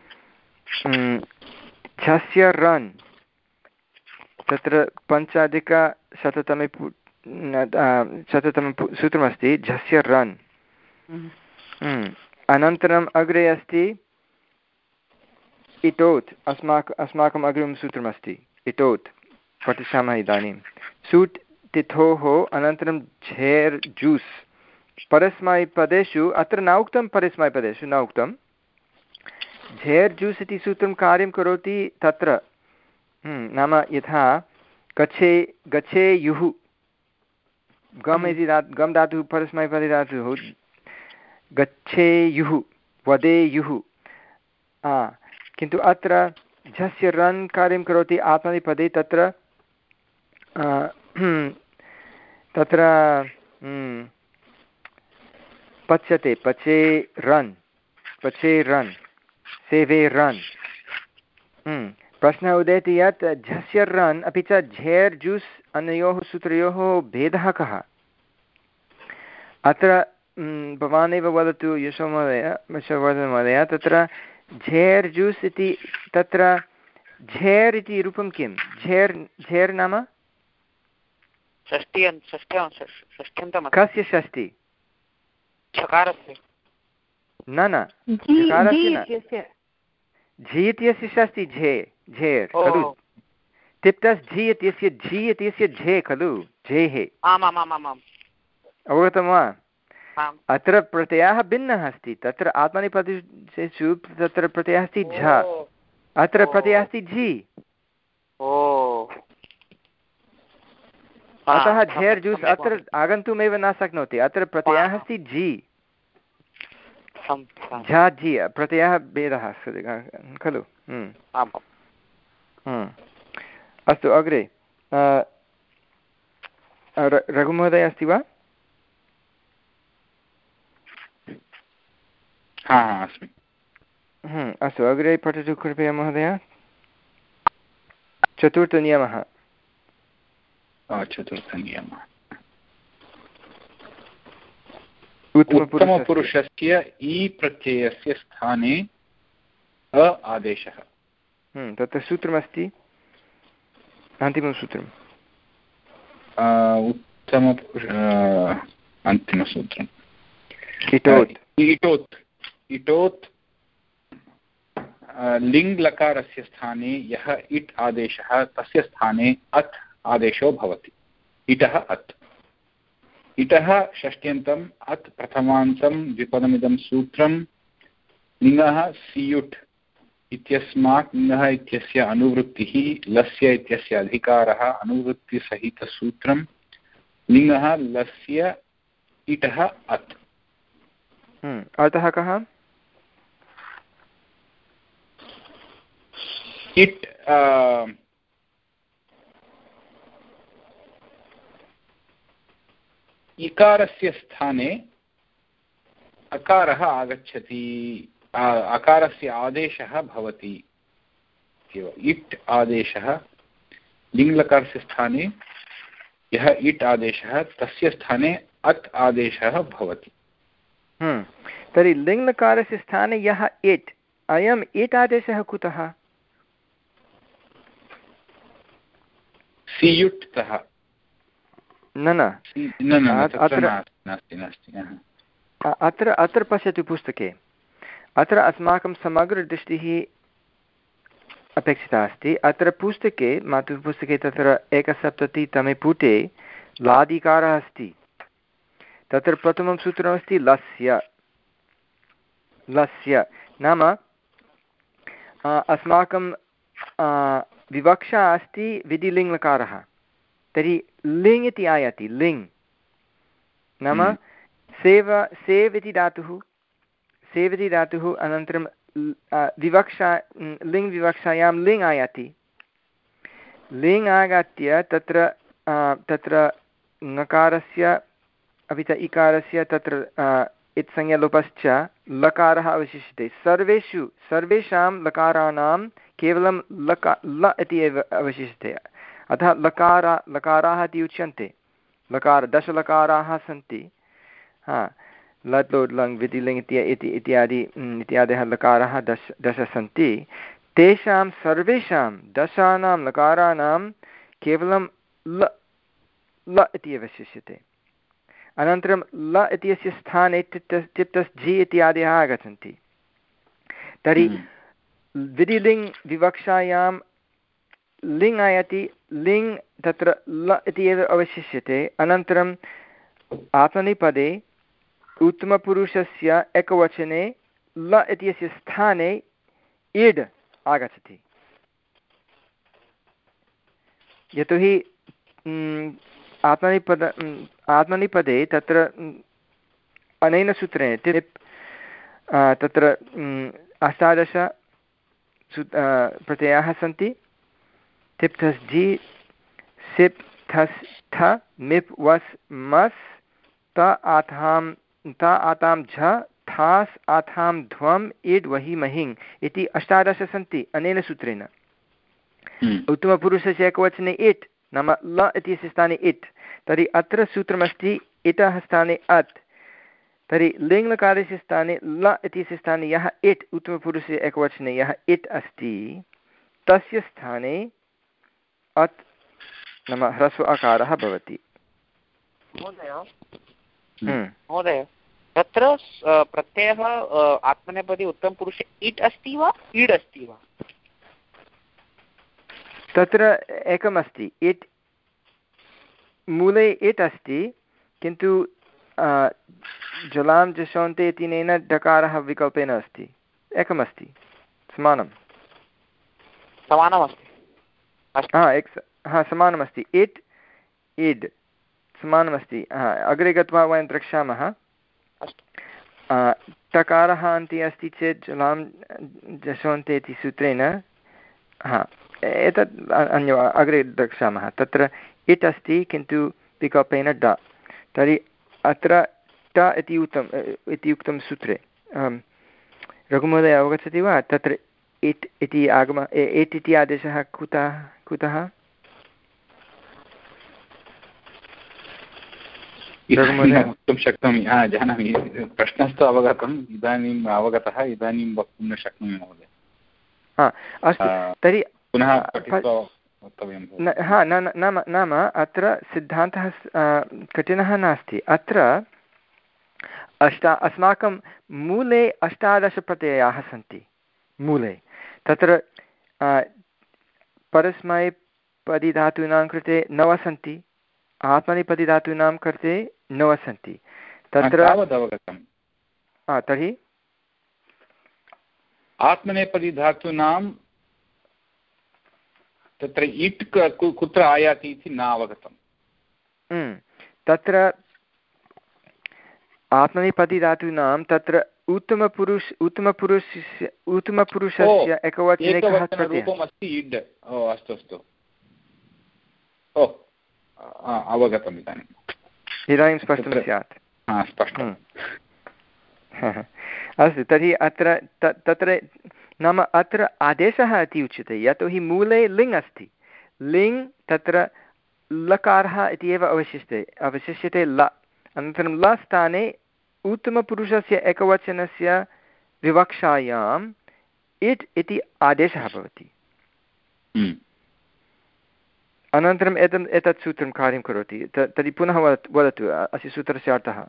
झस्य रन् तत्र पञ्चाधिकशततमे पु शततमं सूत्रमस्ति झस्य रन्। अनन्तरम् अग्रे अस्ति इतोत्। अस्माक अस्माकम् अग्रिमं सूत्रमस्ति इतोत्, पठिष्यामः इदानीं। सूट् तिथोः अनन्तरं झेर् जूस्। परस्मैपदेषु अत्र न उक्तं, परस्मैपदेषु न उक्तं। झेर् जूस् इति सूत्रं कार्यं करोति तत्र। नाम यथा गच्छे गच्छेयुः, गम् इति धा गम् धातुः परस्मैपदे धातुः। गच्छेयुः वदेयुः। किन्तु अत्र झस्य रन् कार्यं करोति आत्मनेपदे। तत्र तत्र पच्यते, पचे रन्, पचे रन्, सेवे रन्। प्रश्नः उदेति यत् झस्य रन् अपि च झेर् जूस् अनयोः सूत्रयोः भेदः कः? अत्र भवानेव वदतु यशोमहोदय, यशोवर्धनमहोदय। तत्र झेर् जूस् इति तत्र झेर् इति रूपं किं? झेर् झेर् नाम कस्य षष्ठी? झकारस्य। न न, झकारस्य न। झि इत्यस्य षष्ठी झे, झेर् खलु। तिप्तस् झि इत्यस्य झि इत्यस्य झे खलु, झेः। आमामामाम्, अवगतं वा? अत्र प्रत्ययः भिन्नः अस्ति। तत्र आत्मनेपदेषु तत्र प्रत्ययः अस्ति झ, अत्र प्रत्ययः अस्ति झि। अतः झेर् जूस् अत्र आगन्तुमेव न शक्नोति। अत्र प्रत्ययः अस्ति झि, झा झि प्रत्ययः भेदः खलु। अस्तु अग्रे रघुमहोदय अस्ति वा? अस्मि। अस्तु अग्रे पठतु कृपया महोदय। चतुर्थनियमः। चतुर्थनियमः उत्तमपुरुषस्य इ प्रत्ययस्य स्थाने अ आदेशः। तत्र सूत्रमस्ति, अन्तिमं सूत्रम्। उत्तमपुरुष अन्तिमसूत्रम् इटोत् इटोत् इटोत् लिङ् लकारस्य स्थाने यः इट् आदेशः तस्य स्थाने अत् आदेशो भवति। इटः अत्। इटः षष्ट्यन्तम् अत् प्रथमान्तं द्विपदमिदं सूत्रं लिङ्गः सियुट् इत्यस्मात् लिङ्गः इत्यस्य अनुवृत्तिः लस्य इत्यस्य अधिकारः अनुवृत्तिसहितसूत्रं लिङ्गः लस्य इटः अत्। अर्थः कः? इट् इकारस्य स्थाने अकारः आगच्छति, अकारस्य आदेशः भवति। इट् आदेशः लिङ्लकारस्य स्थाने यः इट् आदेशः तस्य स्थाने अत् आदेशः भवति। तर्हि लिङ्लकारस्य स्थाने यः इट्, अयम् इट् आदेशः कुतः? सियुट्तः। न न अत्र अत्र पश्यतु पुस्तके। अत्र अस्माकं समग्रदृष्टिः अपेक्षिता अस्ति। अत्र पुस्तके मातृपुस्तके तत्र एकसप्ततितमे पुटे लादिकारः अस्ति। तत्र प्रथमं सूत्रमस्ति लस्य। लस्य नाम अस्माकं विवक्षा अस्ति विधिलिङ्लकारः, तर्हि लिङ् इति आयाति। लिङ् नाम सेव सेव् इति धातुः, सेव् इति धातुः अनन्तरं विवक्षा लिङ् विवक्षायां लिङ् आयाति। लिङ् आगत्य तत्र तत्र ङकारस्य अपि च इकारस्य तत्र इत्संज्ञलोपश्च लकारः अवशिष्यते। सर्वेषु सर्वेषां लकाराणां केवलं लका ल इति एव अवशिष्यते। अतः लकारा लकाराः इति उच्यन्ते। लकार दशलकाराः सन्ति। हा लट् लोट् लङ् विधिलिङ् इति इत्यादि इत्यादयः लकाराः दश दश सन्ति। तेषां सर्वेषां दशानां लकाराणां केवलं ल ल इति अवशिष्यते। अनन्तरं ल इत्यस्य स्थाने तिप्तस् तिप्तस् झि इत्यादयः आगच्छन्ति। तर्हि विधिलिङ् विवक्षायां लिङ् आयाति। लिङ् तत्र ल इति एव अवशिष्यते। अनन्तरम् आत्मनेपदे उत्तमपुरुषस्य एकवचने ल इत्यस्य स्थाने इड् आगच्छति। यतोहि आत्मनेपद आत्मनेपदे तत्र अनेन सूत्रेण तिप् तत्र अष्टादश प्रत्ययाः सन्ति। तिप् थस् झि सिप् थस् थ मिप् वस् मस् त आथां त आतां झ थास् आथां ध्वम् इड् वहि महिङ् इति अष्टादश सन्ति अनेन सूत्रेण। उत्तमपुरुषस्य एकवचने इट् नाम ल इत्यस्य स्थाने इट्। तर्हि अत्र सूत्रमस्ति इटः स्थाने अत्। तर्हि लिङ्लकारस्य स्थाने ल इत्यस्य स्थाने यः इट् उत्तमपुरुषस्य एकवचने यः इट् अस्ति तस्य स्थाने अत् नाम ह्रस्व अकारः भवति। महोदय तत्र प्रत्ययः आत्मनेपदी उत्तमपुरुषे इट् अस्ति वा इड् अस्ति वा? तत्र एकमस्ति इट्, मूले इट् अस्ति, किन्तु जलां जशोन्ते इत्यनेन डकारः विकल्पेन अस्ति एकमस्ति समानं समानमस्ति हा एक्स् हा समानमस्ति इट् इड् समानमस्ति हा अग्रे गत्वा वयं द्रक्ष्यामः टकारः अन्ते अस्ति चेत् जलां जशोन्ते इति सूत्रेण हा एतत् अन्य अग्रे द्रक्ष्यामः तत्र इट् अस्ति किन्तु विकल्पेन ड तर्हि अत्र ट इति उक्तम् इति उक्तं सूत्रे रघुमहोदय अवगच्छति वा तत्र इट् इति आगम इट् इति आदेशः कुतः कुतः वक्तुं शक्नोमि हा जानामि प्रश्नस्तु अवगतम् इदानीम् अवगतः इदानीं वक्तुं न शक्नोमि महोदय हा अस्तु तर्हि पुनः पठित्वा वक्तव्यं हा नाम नाम अत्र सिद्धान्तः कठिनः नास्ति अत्र अष्टा अस्माकं मूले अष्टादशप्रत्ययाः सन्ति मूले तत्र परस्मैपदिधातूनां कृते नव सन्ति आत्मनेपदिधातूनां कृते नव सन्ति तत्र तर्हि आत्मनेपदिधातूनां तत्र इट् कुत्र आयाति इति न अवगतम् तत्र आत्मनेपदिधातूनां तत्र उत्तमपुरुष उत्तमपुरुषस्य उत्तमपुरुषस्य एकवचने कः रूपम् अस्ति इड् ओ अस्तु अस्तु ओ अवगतम् इदानीम् इदानीं स्पष्टं स्यात् स्पष्टम् अस्तु तर्हि अत्र तत्र नाम अत्र आदेशः इति उच्यते यतोहि मूले लिङ् अस्ति लिङ् तत्र लकारः इति एव अवशिष्यते अवशिष्यते ल अनन्तरं ल स्थाने उत्तमपुरुषस्य एकवचनस्य विवक्षायाम् इट् इति आदेशः भवति अनन्तरम् एतम् एतत् सूत्रं कार्यं करोति तर्हि पुनः वदतु अस्य सूत्रस्य अर्थः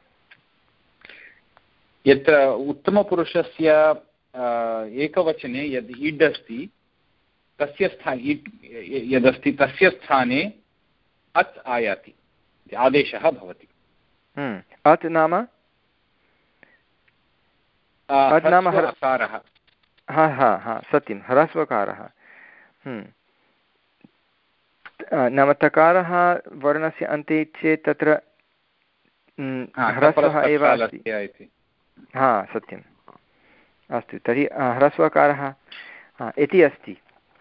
यत्र उत्तमपुरुषस्य एकवचने यद् इड् अस्ति तस्य स्थाने इड् यदस्ति तस्य स्थाने अत् आयाति आदेशः भवति अत् नाम अत् नाम ह्रस्वकारः हा हा हा सत्यं ह्रस्वकारः नाम तकारः वर्णस्य अन्ते चेत् तत्र ह्रस्वः एव अस्ति हा सत्यम् अस्तु तर्हि ह्रस्वकारः इति अस्ति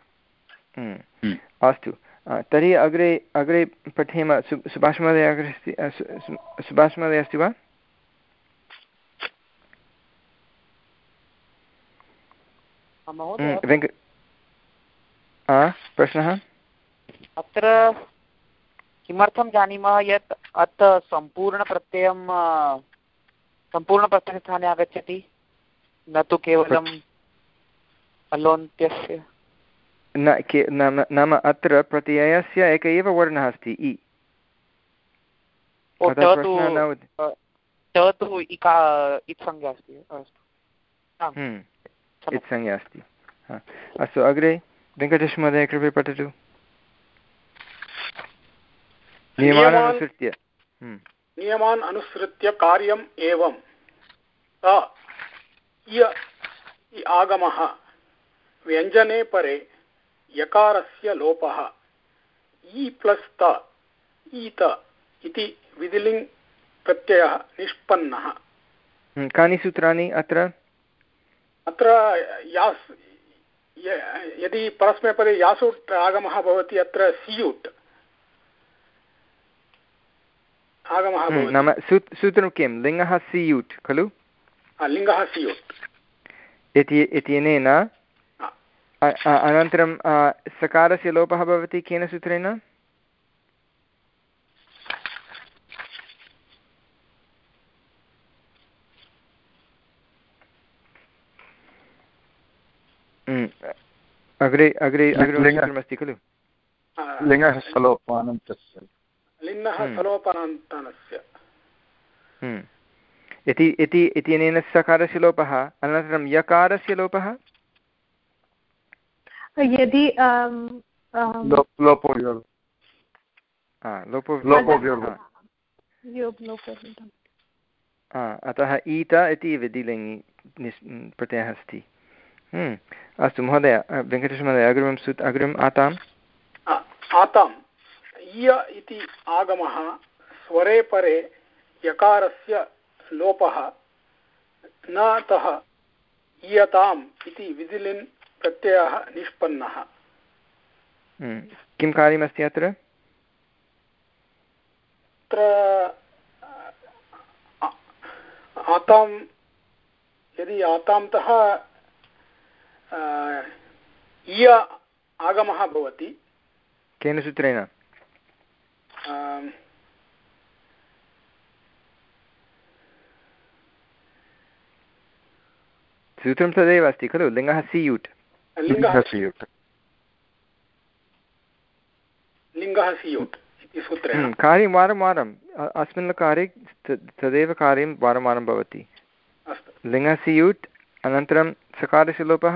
अस्तु तर्हि अग्रे अग्रे पठेम सुभाष महोदय अग्रे अस्ति सुभाष महोदय अस्ति वा वेङ्क प्रश्नः अत्र किमर्थं जानीमः यत् अत् सम्पूर्णप्रत्ययं सम्पूर्णप्रत्ययस्थाने आगच्छति न तु केवलम् अलोन्त्यस्य न के नाम नाम अत्र प्रत्ययस्य एक एव वर्णः अस्ति इ इत्संज्ञा अस्ति इत्संज्ञा अस्ति अस्तु अग्रे वेङ्कटेशमहोदय कृपया पठतु नियमान् अनुसृत्य नियमान् अनुसृत्य कार्यम् एवं आगमः व्यञ्जने परे यकारस्य लोपः इ प्लस् त ईत इति विधिलिङ् प्रत्ययः निष्पन्नः कानि सूत्राणि अत्र अत्र यास् यदि परस्मैपदे यासुट् आगमः भवति अत्र सियुट् आगमः भवति नाम सूत्रं किं लिङ्गः सियुट् खलु लिङ्गः सियुट् इति इत्यनेन अनन्तरं सकारस्य लोपः भवति केन सूत्रेण अग्रे अग्रे अग्रे सूत्रमस्ति खलु लिङ्गः सलोपानन्तस्य लिङ्गः सलोपानन्तस्य इति इति इत्यनेन सकारस्य लोपः अनन्तरं यकारस्य लोपः यदि लोपो लोपो अतः ईत इति विधिलिङ्गि निस् प्रत्ययः अस्ति। अस्तु महोदय, वेङ्कटेशमहोदय अग्रिमं सूत् अग्रिमम् आताम् आताम् इय इति आगमः स्वरे परे यकारस्य लोपः न तः इयताम् इति विधिलिन् प्रत्ययः निष्पन्नः। किं कार्यमस्ति अत्र? अत्र आतां यदि आतान्तः इय आगमः भवति केन सूत्रेण? सूत्रं तदेव अस्ति खलु, लिङ्गः सियुट्। लिङ्गः सियुट् लिङ्गः सियुट् इति सूत्रेण कार्यं वारं वारम् अस्मिन् कार्ये तदेव कार्यं वारं वारं भवति। लिङ्गः सियुट् अनन्तरं सकारस्य लोपः,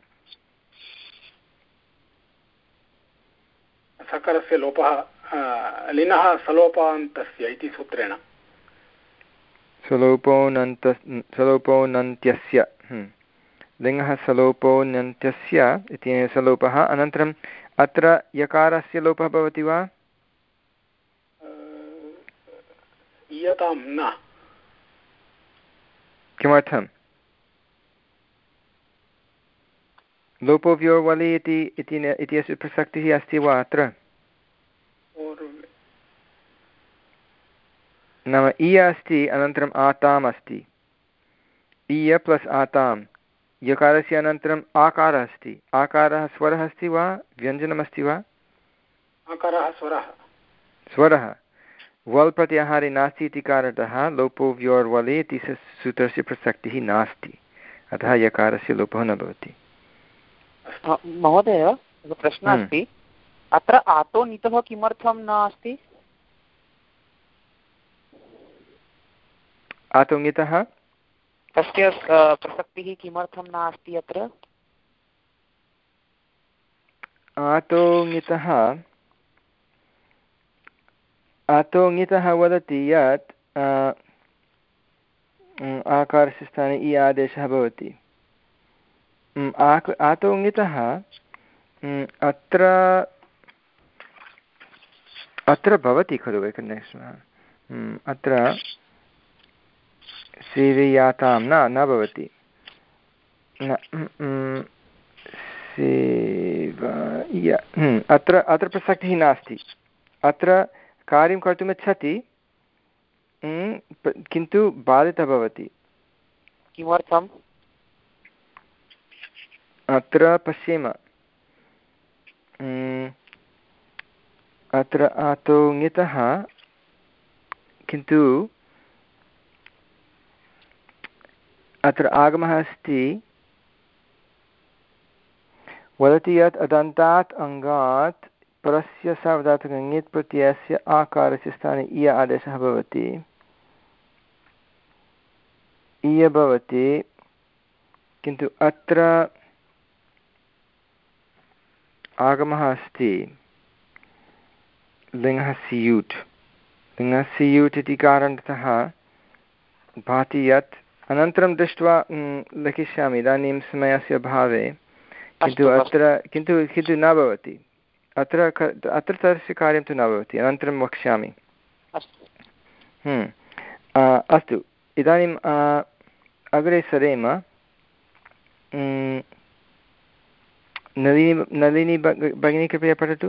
सकारस्य लोपः लिनः सलोपान्तस्य इति सूत्रेण सलोपोनन्त सलोपोनन्त्यस्य लिङ्गः सलोपोनन्त्यस्य इति सलोपः। अनन्तरम् अत्र यकारस्य लोपः भवति वा? इयतां न। किमर्थं? लोपोव्योर्वलि इति इत्यस्य प्रसक्तिः अस्ति वा अत्र? नाम इय अस्ति अनन्तरम् आताम् अस्ति, इय प्लस् आताम्, यकारस्य अनन्तरम् आकारः अस्ति। आकारः स्वरः अस्ति वा व्यञ्जनमस्ति वा? आकारः स्वरः। स्वरः वल् प्रत्याहारे नास्ति इति कारणतः लोपोव्योर्वलि इति सूत्रस्य प्रसक्तिः नास्ति, अतः यकारस्य लोपः न भवति। महोदय प्रश्नः अस्ति, अत्र आतो नीतः किमर्थं नास्ति? आतोङ्गितः तस्य प्रसक्तिः किमर्थं नास्ति अत्र? आतोङ्गितः आतोङ्गितः वदति यत् आकारस्य स्थाने इ आदेशः भवति। आतोङ्गितः अत्र अत्र भवति खलु एकनिमिषम्, अत्र सेवयातां न न भवति, न सेवय अत्र अत्र प्रसक्तिः नास्ति। अत्र कार्यं कर्तुम् इच्छति किन्तु बाधितः भवति। किमर्थम्? अत्र पश्येम, अत्र आतोङ्गितः किन्तु अत्र आगमः अस्ति, वदति यत् अदन्तात् अङ्गात् परस्य सार्वधातुकङित् प्रत्ययस्य आकारस्य स्थाने इय आदेशः भवति। इय भवति किन्तु अत्र आगमः अस्ति लिङ्गः सियुट्। लिङ्गः सियुट् इति कारणतः भाति यत् अनन्तरं दृष्ट्वा लिखिष्यामि, इदानीं समयस्य अभावे, किन्तु अत्र किन्तु किन्तु न भवति अत्र अत्र तस्य कार्यं तु न भवति, अनन्तरं वक्ष्यामि। अस्तु, इदानीम् अग्रे सरेम। नलिनी नलिनी भगिनी कृपया पठतु।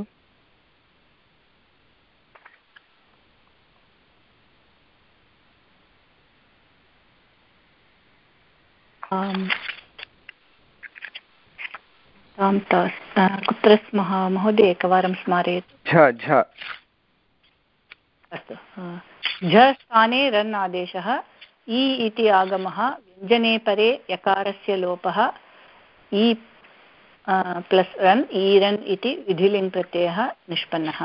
कुत्र स्मः महोदय, एकवारं स्मारयतु। झ झ अस्तु, झ स्थाने रन् आदेशः, इ इति आगमः, व्यञ्जने परे यकारस्य लोपः, इ प्लस् रन् ईरन् इति विधिलिङ् प्रत्ययः निष्पन्नः।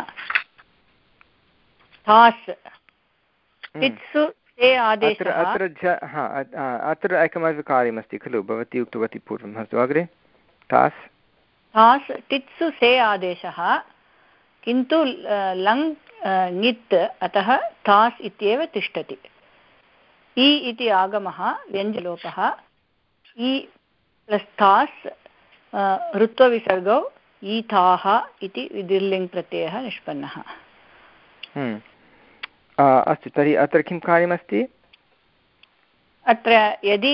थास् तित्सु ते आदेशः। अत्र झ हा अत्र एकमेव कार्यमस्ति खलु, भवती उक्तवती पूर्वम्। अस्तु अग्रे। थास् थास् तित्सु से आदेशः, किन्तु लङ् ङित् अतः थास् इत्येव तिष्ठति। इ इति आगमः व्यञ्जलोपः इ प्लस् थास् ऋत्वविसर्गौ ईथाः इति विधिर्लिङ् प्रत्ययः निष्पन्नः। अस्तु, तर्हि अत्र किं कार्यमस्ति? अत्र यदि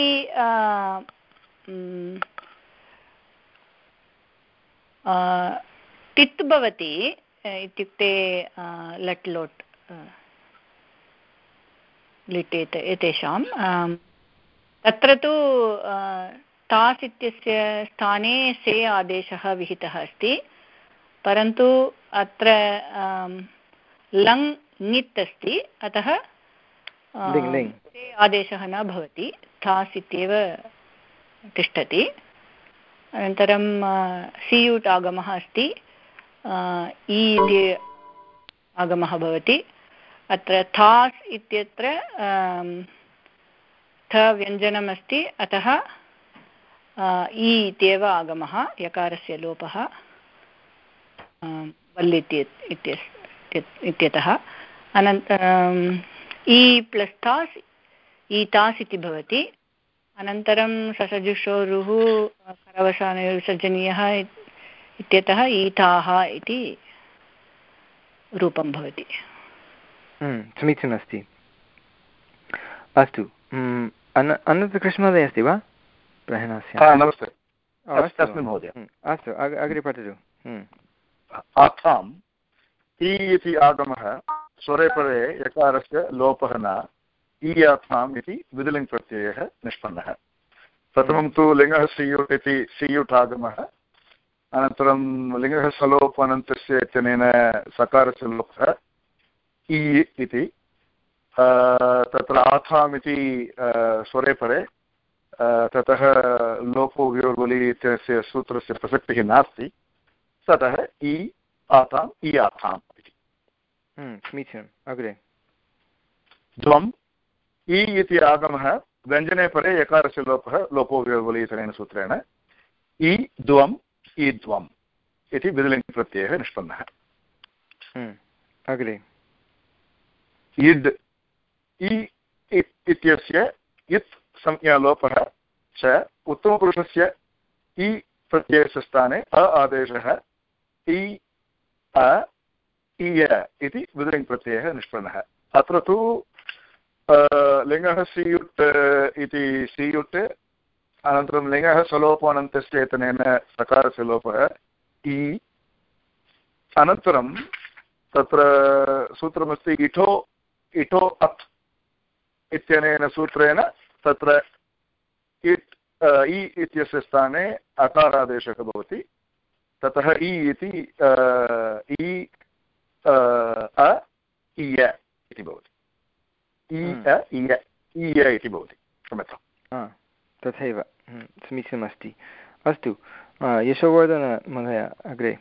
टित् भवति इत्युक्ते लट् लोट् लिट् एते एतेषां तत्र तु तास् इत्यस्य स्थाने से आदेशः विहितः अस्ति, परन्तु अत्र लङ् ङित् अस्ति, अतः से आदेशः न भवति, थास् इत्येव तिष्ठति। अनन्तरं सियुट् आगमः अस्ति, इ इति आगमः भवति। अत्र थास् इत्यत्र थ व्यञ्जनमस्ति, अतः इ इत्येव आगमः, यकारस्य लोपः वल् इत्यतः। अनन्तरं इ प्लस् थास् ईतास् इति भवति। अनन्तरं ससजुषोरुः करवसानविसर्जनीयः इत्यतः ईथाः इति रूपं भवति। समीचीनमस्ति। अस्तु, अनन्तकृष्णमहोदय अस्ति वा प्रहणस्य? नमस्ते। अस्मि महोदय। अस्तु, अग्रे पठतु। आथाम् इ इति आगमः स्वरे परे यकारस्य लोपः न, इ आथाम् इति विधिलिङ् प्रत्ययः निष्पन्नः। प्रथमं तु लिङ्गः सियुट् इति सियुट् आगमः, अनन्तरं लिङ्गः सलोपनन्तस्य इत्यनेन सकारस्य लोपः इ इति। तत्र आथाम् इति स्वरे परे, ततः लोपो व्योर्वलि इत्यस्य सूत्रस्य प्रसक्तिः नास्ति, ततः इ आथाम् इ आथाम् इति। समीचीनम्। अग्रे द्वम् इ इति आगमः व्यञ्जने परे यकारस्य लोपः लोपो व्योर्वलि इत्यनेन सूत्रेण इ द्वम् इ द्वम् इति विधिलिङ् प्रत्ययः निष्पन्नः। अग्रे इड् इ इत्यस्य इत् संज्ञालोपः च उत्तमपुरुषस्य इ प्रत्ययस्य स्थाने अ आदेशः इ अ इय इति विधिलिङ् प्रत्ययः निष्पन्नः। अत्र तु लिङ्गः सियुट् इति सियुट्, अनन्तरं लिङ्गः सलोपानन्तस्य एतनेन सकारस्य लोपः इ, अनन्तरं तत्र सूत्रमस्ति इठो इठो अत् इत्यनेन सूत्रेण तत्र इट् इ इत्यस्य स्थाने अकारादेशः भवति, ततः इ इति इ अ इय इति भवति, इ अ इय इय इति भवति। क्षम्यताम्। तथैव समीचीनमस्ति। अस्तु, यशोवर्धन महोदय अग्रे।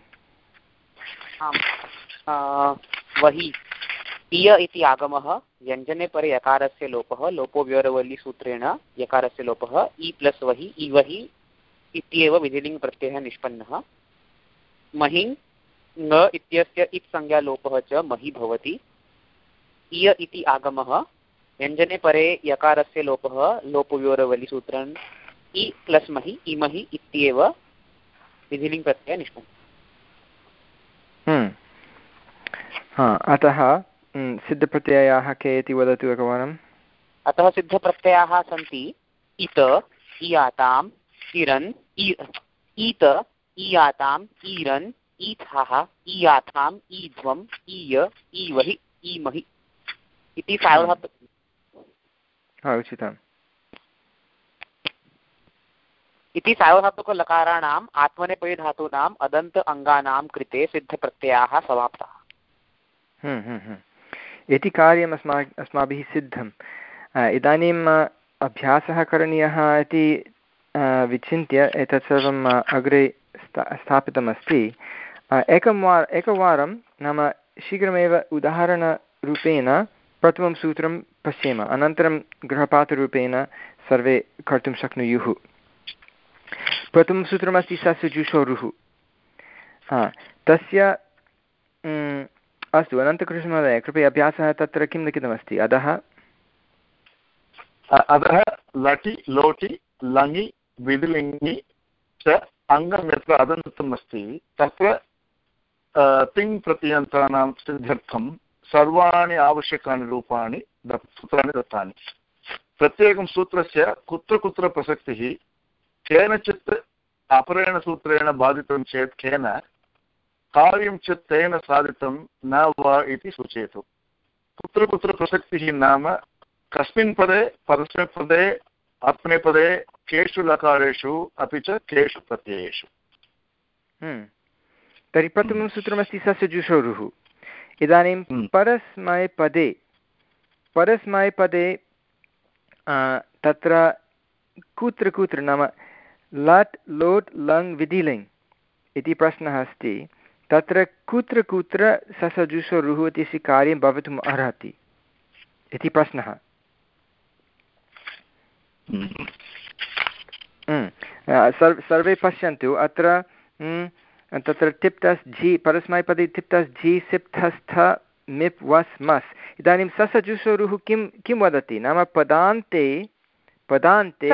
वहि इय इति आगमः व्यञ्जने परे यकारस्य लोपः लोपो व्योरवलि सूत्रेण यकारस्य लोपः इ प्लस् वहि इवहि इत्येव विधिलिङ् प्रत्ययः निष्पन्नः। महिङ् ङ इत्यस्य इत् संज्ञालोपः च महि भवति। इय इति आगमः व्यञ्जने परे यकारस्य लोपः लोपो व्योरवलि सूत्रेण इ प्लस् महि इमहि इत्येव विधिलिङ् प्रत्ययः निष्पन्नः। अतः सिद्धप्रत्ययाः के इति वदतु एकवारम्। अतः सिद्धप्रत्ययाः सन्ति इत इयाताम् इरन् ईत इयाताम् ईरन् ईथाः इयाथाम् ईध्वम् ईय ईवहि ईमहि इति सार्वधातुक उचितम् इति सार्वधातुकलकाराणाम् आत्मनेपदीधातूनाम् अदन्त अङ्गानां कृते सिद्धप्रत्ययाः समाप्ताः। इति कार्यम् अस्मा अस्माभिः सिद्धम्। इदानीम् अभ्यासः करणीयः इति विचिन्त्य एतत् सर्वम् अग्रे स्था स्थापितमस्ति। एकं वार एकवारं नाम शीघ्रमेव उदाहरणरूपेण प्रथमं सूत्रं पश्येम, अनन्तरं गृहपाठरूपेण सर्वे कर्तुं शक्नुयुः। प्रथमं सूत्रमस्ति ससजुषोरुः। तस्य अस्तु, अनन्तकृष्णमहोदय कृपया अभ्यासः तत्र किं लिखितमस्ति अधः? अतः लटि लोटि लङि विधिलिङि च अङ्गं यत्र अदन्तम् अस्ति तत्र तिङ् प्रत्ययान्तानां सिद्ध्यर्थं सर्वाणि आवश्यकानि रूपाणि सूत्राणि दत्तानि। प्रत्येकं सूत्रस्य कुत्र कुत्र प्रसक्तिः केनचित् अपरेण सूत्रेण बाधितं चेत् केन कार्यं च तेन साधितं न वा इति सूचयतु। कुत्र कुत्र प्रसक्तिः नाम कस्मिन् पदे परस्मिन् पदे आत्मनेपदे केषु लकारेषु अपि च केषु प्रत्ययेषु। तर्हि प्रथमं सूत्रमस्ति सस्यजुषोरुः। इदानीं परस्मैपदे परस्मैपदे तत्र कुत्र कुत्र नाम लट् लोट् लङ् विधिलिङ् इति प्रश्नः अस्ति। तत्र कुत्र कुत्र ससजुषोरुः इत्यस्य कार्यं भवितुम् अर्हति इति प्रश्नः। सर्वे पश्यन्तु अत्र तत्र टिप्तस् झि परस्मैपदे टिप्तस् झि सिप्तस्थ मिप् वस् मस्। इदानीं ससजुषोरुः किं किं वदति नाम पदान्ते पदान्ते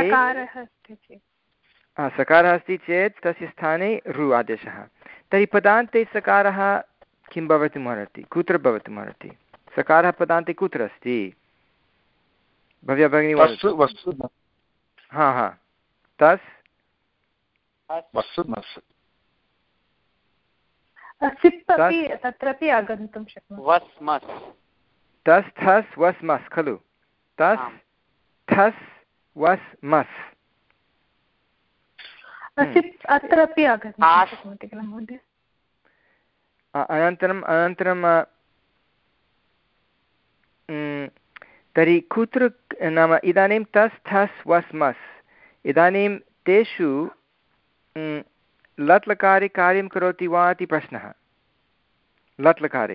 सकारः अस्ति चेत् तस्य स्थाने रु आदेशः। तर्हि पदान्ते सकारः किं भवितुम् अर्हति कुत्र भवितुम् अर्हति? सकारः पदान्ते कुत्र अस्ति भव्या भगिनी वदतु। हा हा तस् तत्रापि आगन्तुं शक्नोति। तस् थस् वस् मस् खलु तस् थस् वस् मस् अत्रापि आगन्तुं शक्नोति किल महोदय। अनन्तरम् अनन्तरं तर्हि कुत्र नाम इदानीं तस् थस् वस् मस् इदानीं तेषु लट् लकारे कार्यं करोति वा इति प्रश्नः। लट् लकारे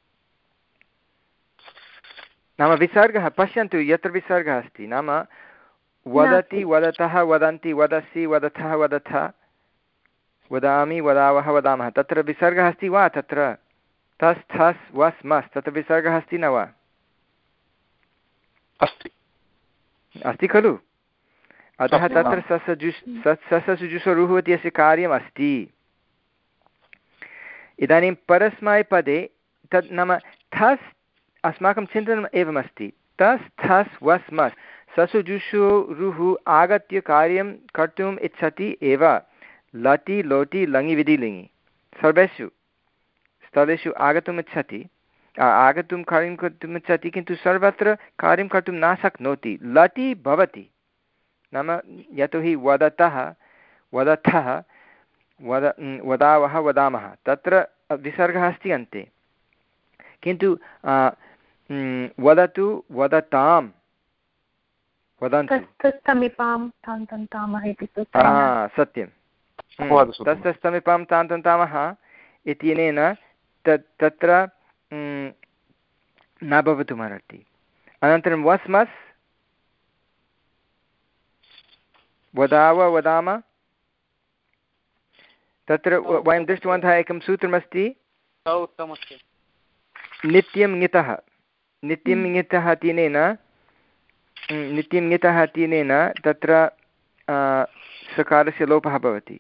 नाम विसर्गः पश्यन्तु यत्र विसर्गः अस्ति नाम वदति वदतः वदन्ति वदसि वदथः वदथ वदामि वदावः वदामः तत्र विसर्गः अस्ति वा? तत्र तस् थस् वस् मस् तत्र विसर्गः अस्ति न वा? अस्ति अस्ति खलु। अतः तत्र ससजुस् ससजुषोरुः इत्यस्य कार्यम् अस्ति। इदानीं परस्मैपदे तत् नाम थस् अस्माकं चिन्तनम् एवमस्ति तस् थस् वस् मस् ससजुषोरुः आगत्य कार्यं कर्तुम् इच्छति एव लटि लोटि लङि विधिलिङि सर्वेषु स्थलेषु आगतुम् इच्छति आगतुं कार्यं कर्तुम् इच्छति किन्तु सर्वत्र कार्यं कर्तुं न शक्नोति। लटि भवति नाम यतोहि वदतः वदथः वद वदावः वदामः तत्र विसर्गः अस्ति अन्ते किन्तु वदतु वदतां वदन्तु सत्यं तस्य समीपं तान्तन्तामः इत्यनेन तत् तत्र न भवितुमर्हति। अनन्तरं वस् मस् वदाव वदाम तत्र वयं दृष्टवन्तः एकं सूत्रमस्ति नित्यं ङितः नित्यं ङितः तिनेन नित्यं ङितः तिनेन तत्र सकारस्य लोपः भवति।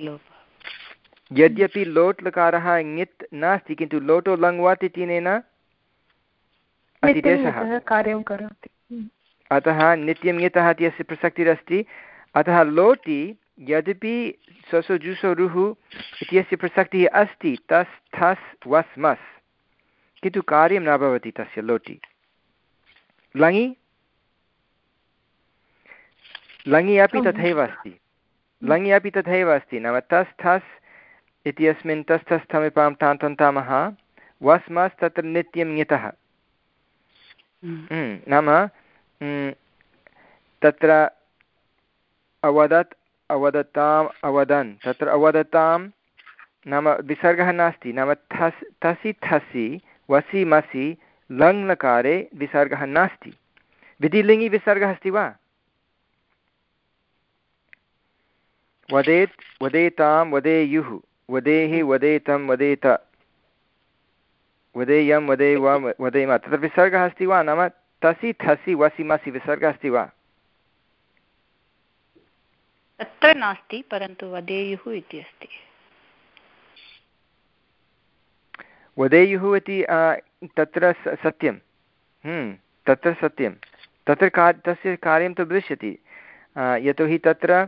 यद्यपि लोट् लकारः ङित् नास्ति किन्तु लोटो लङ् वात् इत्यनेन अतिदेशः कार्यं करोति। अतः नित्यं ङितः इत्यस्य प्रसक्तिरस्ति। अतः लोटि यद्यपि ससजुषोरुः इत्यस्य प्रसक्तिः अस्ति तस् थस् वस् मस् किन्तु कार्यं न भवति तस्य लोटि। लङि लङि अपि तथैव अस्ति लङि अपि तथैव अस्ति नाम तस् थस् इत्यस्मिन् तस् थस् समीपां तान्तन्तामः वस् मस् तत्र नित्यं ङितः नाम तत्र अवदत् अवदताम् अवदन् तत्र अवदतां नाम विसर्गः नास्ति नाम थस् थसि थसि वसि मसि लङ् लकारे विसर्गः नास्ति। विधिलिङि विसर्गः अस्ति वा? वदेत् वदेतां वदेयुः वदेहि वदेतं वदेत वदेयं वदेव वदेम तत्र विसर्गः अस्ति वा? नाम तसि थसि वसि मसि विसर्गः अस्ति वा? तत्र नास्ति परन्तु वदेयुः इति अस्ति। वदेयुः इति तत्र सत्यं, तत्र सत्यं, तत्र का तस्य कार्यं तु दृश्यति, यतोहि तत्र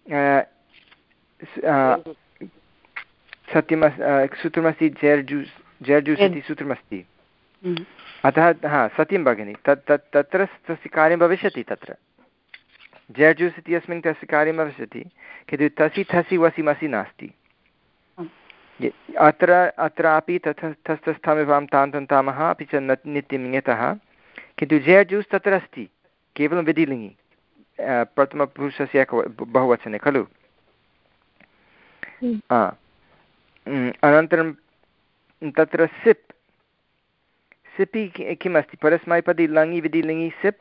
सत्यं सूत्रमस्ति जेर्जूस् जेर्जूस् इति सूत्रमस्ति, अतः हा सत्यं भगिनि, तत् तत् तत्र तस्य कार्यं भविष्यति, तत्र जेर्जूस् इत्यस्मिन् तस्य कार्यं भविष्यति, किन्तु तसि थसि वसि मसि नास्ति। अत्र अत्रापि तथा तस्थस्थामिवां तान्तन्तामः अपि च न नित्यं ङतः, किन्तु जेर्जूस् तत्र अस्ति केवलं विधिलिङ्गि प्रथमपुरुषस्य एक बहुवचने खलु। अनन्तरं तत्र सिप् सिपि किम् अस्ति, परस्मैपदी लङि विधिलिङ्गि सिप्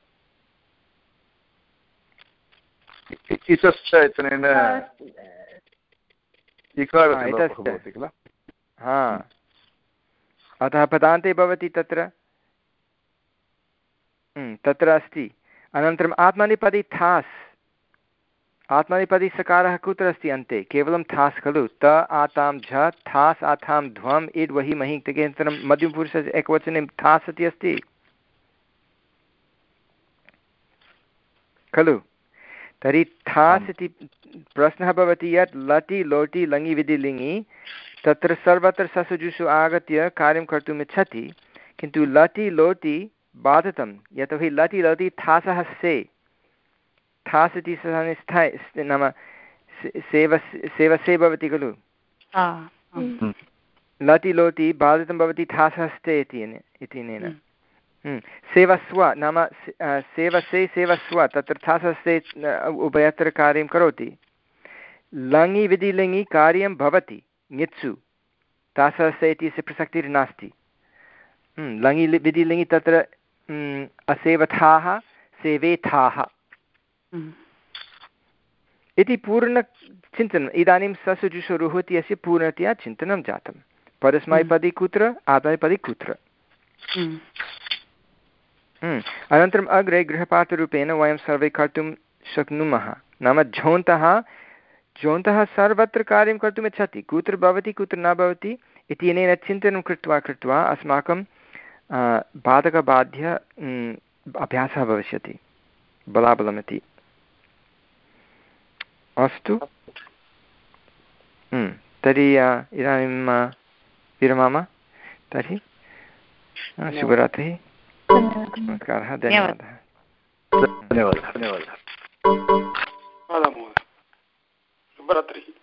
हा, अतः पदान्ते भवति तत्र तत्र अस्ति। अनन्तरम् आत्मनेपदी थास्, आत्मनेपदी सकारः कुत्र अस्ति अन्ते, केवलं थास् खलु, त आतां झ थास् आथां ध्वम् इड् वहि महि, तदनन्तरं मध्यमपुरुषस्य एकवचने थास् इति अस्ति खलु। तर्हि थास् इति प्रश्नः भवति यत् लटि लोटि लङि विधिलिङि तत्र सर्वत्र ससजुषु आगत्य कार्यं कर्तुम् इच्छति, किन्तु लटि लोटि बाधितं, यतोहि लटि लोटि थासः से, थास् इति स्थाने नाम सेव सेवसे भवति खलु, लटि लोटि बाधितं भवति थासः स्ते इत्यनेन। सेवस्व नाम सेवसे सेवस्व, तत्र थासस्ते उभयत्र कार्यं करोति, लङि विधिलिङि कार्यं भवति ङित्सु, तासस्ते इत्यस्य प्रसक्तिर्नास्ति। लङि विधिलिङि तत्र असेवथाः सेवेथाः इति पूर्णचिन्तनम्, इदानीं ससजुषुरुः इत्यस्य पूर्णतया चिन्तनं जातं। परस्मैपदी कुत्र, आत्मनेपदी कुत्र। अनन्तरम् अग्रे गृहपाठरूपेण वयं सर्वे कर्तुं शक्नुमः, नाम झोन्तः झोन्तः सर्वत्र कार्यं कर्तुम् इच्छति, कुत्र भवति कुत्र न भवति इत्यनेन चिन्तनं कृत्वा कृत्वा अस्माकं बाधकबाध्य अभ्यासः भविष्यति, बलाबलमिति। अस्तु, तर्हि इदानीं विरमामः, तर्हि शुभरात्रिः, नमस्कारः, धन्यवादः धन्यवादः धन्यवादः शुभरात्रिः।